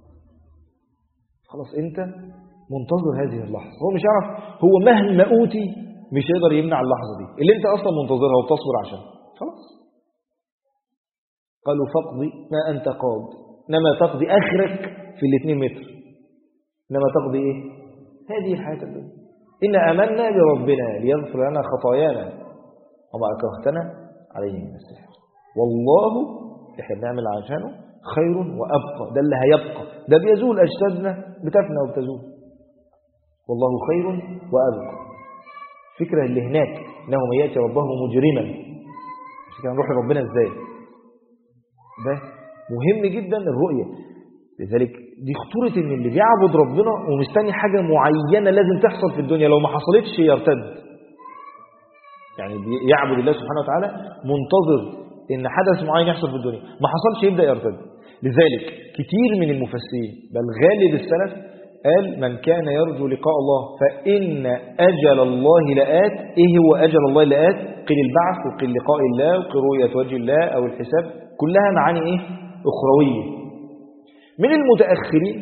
خلاص انت منتظر هذه اللحظة، هو مش عارف، هو مهما اوتي مش هيقدر يمنع اللحظة دي اللي انت اصلا منتظرها وبتصبر عشان. خلاص قالوا فاقضي ما انت قاض، انما تقضي اخرك في 2 متر، انما تقضي ايه هذه الحياة الدنيا. إن آمنا بربنا ليغفر لنا خطايانا وما أكرهتنا عليه من السحر، والله احنا بنعمل عشانه خير وأبقى. ده اللي هيبقى، ده بيزول، أجسادنا بتفنى وبتزول، والله خير وأبقى. فكرة اللي هناك إنه من يأتي ربه مجرما، مش كده نروح لربنا إزاي؟ ده مهم جدا الرؤية. لذلك دي خطورة إن اللي بيعبد ربنا ومستني حاجة معينة لازم تحصل في الدنيا، لو ما حصلتش يرتد. يعني يعبد الله سبحانه وتعالى منتظر إن حدث معين يحصل في الدنيا، ما حصلش يبدأ يرتد. لذلك كتير من المفسرين بل غالب السلف قال من كان يرجو لقاء الله فإن أجل الله لآت. إيه هو أجل الله لآت؟ قيل البعث، وقيل لقاء الله، وقيل رؤية وجه الله أو الحساب، كلها معاني إيه؟ أخروية. من المتأخرين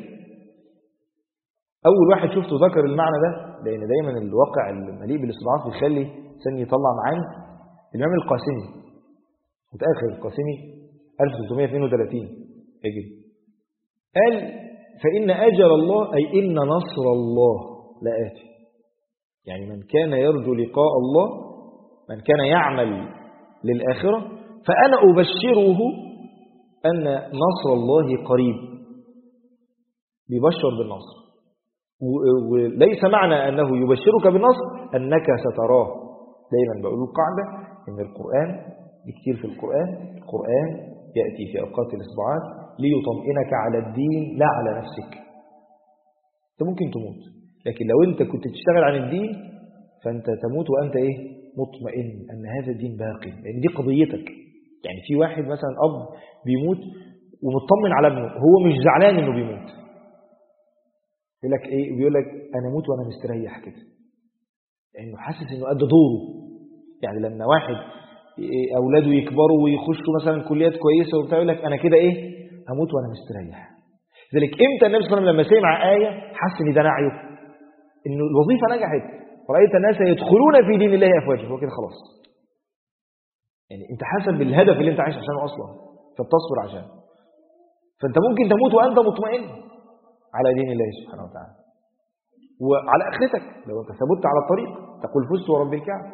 أول واحد شفته ذكر المعنى ده، لأن دايما الواقع المليء بالاستضعاف بيخلي سن يطلع معاني. الإمام القاسمي متأخر، القاسمي 1332 هجري، قال فإن أجل الله أي إن نصر الله لآتي. يعني من كان يرجو لقاء الله، من كان يعمل للآخرة، فأنا أبشره أن نصر الله قريب، بيبشر بالنصر. وليس معنى أنه يبشرك بالنصر أنك ستراه. دايما بقول القاعدة إن القرآن كتير، في القرآن يأتي في أوقات الإصبعات ليطمئنك على الدين لا على نفسك. أنت ممكن تموت، لكن لو أنت كنت تشتغل عن الدين فأنت تموت وأنت إيه؟ مطمئن أن هذا الدين باقي، لأن دي قضيتك. يعني في واحد مثلا أب بيموت ومطمن على ابنه، هو مش زعلان إنه بيموت، يقول لك إيه؟ بيقول لك أنا أموت وأنا مستريح كده، لأنه حاسس إنه أدى دوره. يعني لما واحد أولاده يكبروا ويخشوا مثلا كليات كويسة وبتاع، يقول لك أنا كده إيه؟ هموت وأنا مستريح. لذلك إمتى النبي صلى الله عليه وسلم لما سمع آية حس إن ده نعيه، إنه الوظيفة نجحت، رأيت الناس يدخلون في دين الله أفواجا، هو كده خلاص. يعني أنت حسب الهدف اللي أنت عايش عشانه أصلا، فبتصبر عشانه. فأنت ممكن تموت وأنت مطمئن على دين الله سبحانه وتعالى. وعلى آخرتك لو أنت ثبت على الطريق تقول فزت ورب الكعبة.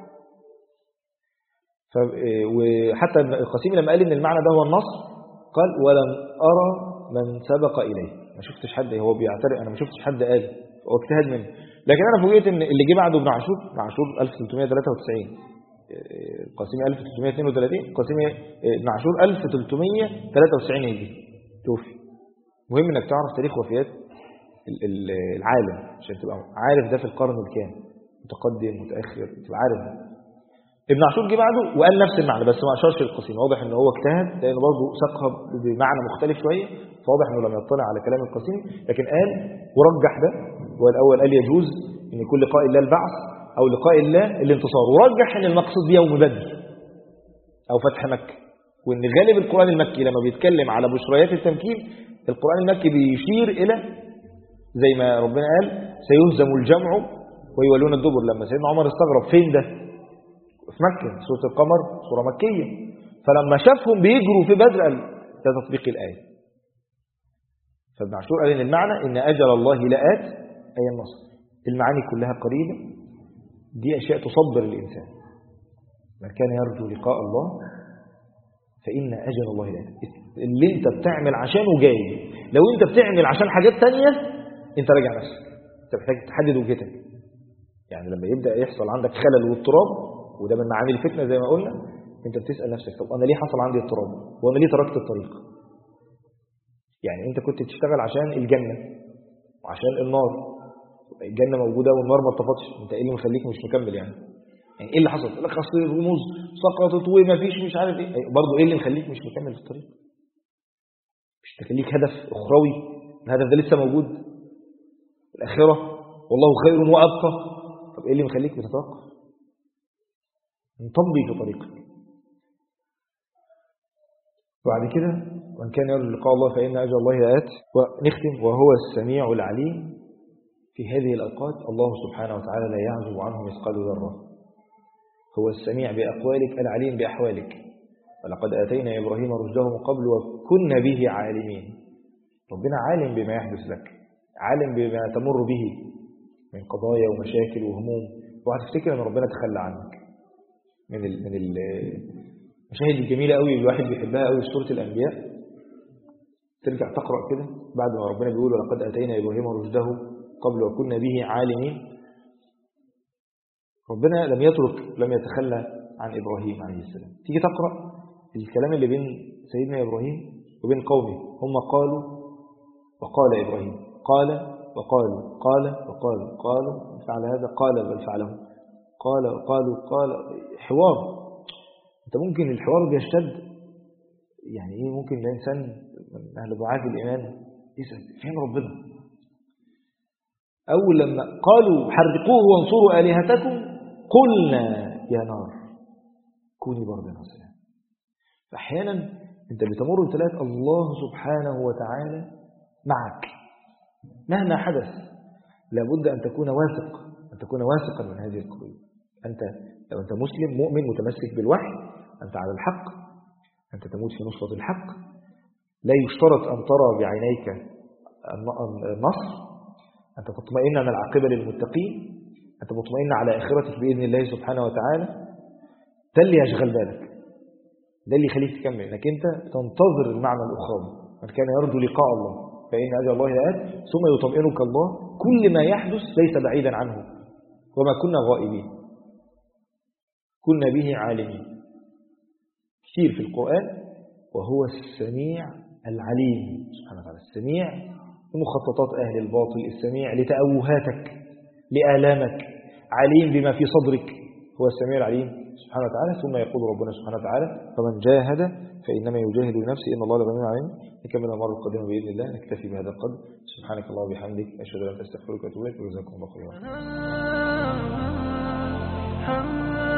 وحتى القاسمي لما قال إن المعنى ده هو النصر قال ولم أرى من سبق إليه، ما شفتش حد، هو بيعترف أنا ما شفتش حد قال هو اجتهد منه. لكن أنا فوجئت إن اللي جه بعده ابن عاشور 1393، القاسمي 1332، القاسمي ابن عاشور 1393 هجري توفي. مهم إنك تعرف تاريخ وفيات العالم عشان تبقى عارف ده في القرن الكام، متقدم متأخر، تبقى عارف. ابن عاشور جه بعده وقال نفس المعنى بس ما أشارش للقاسمي، واضح إن هو اجتهد لأنه برضه ساقها بمعنى مختلف شوية، فواضح إنه لم يطلع على كلام القاسمي، لكن قال ورجح ده. هو الأول قال يجوز إن يكون لقاء الله البعث أو لقاء الله الانتصار، ورجح إن المقصود بيوم بدر أو فتح مكة، وإن غالب القرآن المكي لما بيتكلم على بشريات التمكين القرآن المكي بيشير إلى زي ما ربنا قال سيهزم الجمع ويولون الدبر. لما سيدنا عمر استغرب فين ده؟ في مكة، سورة القمر سورة مكية، فلما شافهم بيجروا في بدر قال ده تطبيق الآية. فابن عاشور قال إن المعنى إن أجل الله لآت أي النصر. المعاني كلها قريبة، دي أشياء تصبر الإنسان. من كان يرجو لقاء الله فإن أجل الله لآت. اللي انت بتعمل عشانه جاي، لو انت بتعمل عشان حاجات تانية انت راجع نفسك، انت محتاج تحدد وجهتك. يعني لما يبدأ يحصل عندك خلل واضطراب، وده من معاني الفتنة زي ما قلنا، انت بتسأل نفسك طب انا ليه حصل عندي اضطراب؟ وانا ليه تركت الطريق؟ يعني انت كنت بتشتغل عشان الجنة وعشان النار، الجنة موجودة والنار ما اتطفتش، انت ايه اللي مخليك مش مكمل؟ يعني ايه اللي حصل؟ لك اصل الرموز سقطت وما فيش مش عارف ايه، برضه ايه اللي مخليك مش مكمل في الطريق؟ مش تخليك هدف اخروي، الهدف ده لسه موجود، الآخرة والله خير وأبقى. طب ايه اللي مخليك بتتوقف؟ انطبي في طريقك. وبعد كده وان كان يرجو لقاء الله فإن أجل الله لآت. ونختم وهو السميع العليم. في هذه الأوقات الله سبحانه وتعالى لا يعزب عنه مثقال ذرة، هو السميع بأقوالك العليم بأحوالك. ولقد آتينا إبراهيم رشده من قبل وكنا به عالمين. ربنا عالم بما يحدث لك، عالم بما تمر به من قضايا ومشاكل وهموم. وهتفتكر ان ربنا تخلى عنك. من المشاهد الجميله قوي الواحد بيحبها قوي في سوره الانبياء، ترجع تقرا كده بعد ما ربنا بيقول ولقد اتينا ابراهيم رشده قبل وكنا به عالمين. ربنا لم يتخلى عن ابراهيم عليه السلام. تيجي تقرا الكلام اللي بين سيدنا ابراهيم وبين قومه، هم قالوا وقال ابراهيم، قال وقالوا، قالوا فعل هذا، قال بل فعله، قال حوار. انت ممكن الحوار بيشتد، يعني ايه؟ ممكن الانسان من اهل ضعاف الايمان يسال فين ربنا؟ اول لما قالوا حرقوه وانصروا الهتكم قلنا يا نار كوني بردا وسلاما. فاحيانا انت بتمر بثلاث الله سبحانه وتعالى معك مهما حدث. لابد أن تكون واثقا من هذه القضية. لو أنت مسلم مؤمن متمسك بالوحي، أنت على الحق، أنت تموت في نصرة الحق. لا يشترط أن ترى بعينيك النصر، أنت تطمئن أن العاقبة للمتقين، أنت مطمئن على آخرتك بإذن الله سبحانه وتعالى. ده اللي يشغل بالك، ده اللي يخليك تكمل، أنك أنت تنتظر المعنى الأخروي. من كان يرجو لقاء الله فإن أجل الله لآت. ثم يطمئنك الله كل ما يحدث ليس بعيدا عنه، وما كنا غائبين، كنا به عالمين. كثير في القرآن وهو السميع العليم سبحانه وتعالى. السميع لمخططات أهل الباطل، السميع لتأوهاتك لآلامك، عليم بما في صدرك، هو السميع العليم سبحانه وتعالى. ثم يقول ربنا سبحانه وتعالى فمن جاهد فإنما يجاهد لنفسه إن الله لغني عليم. نكمل المرة القادمة بإذن الله. نكتفي بهذا القدر. سبحانك اللهم وبحمدك أشهد أن لا إله إلا أنت أستغفرك وأتوب إليك. وجزاكم الله خيرا.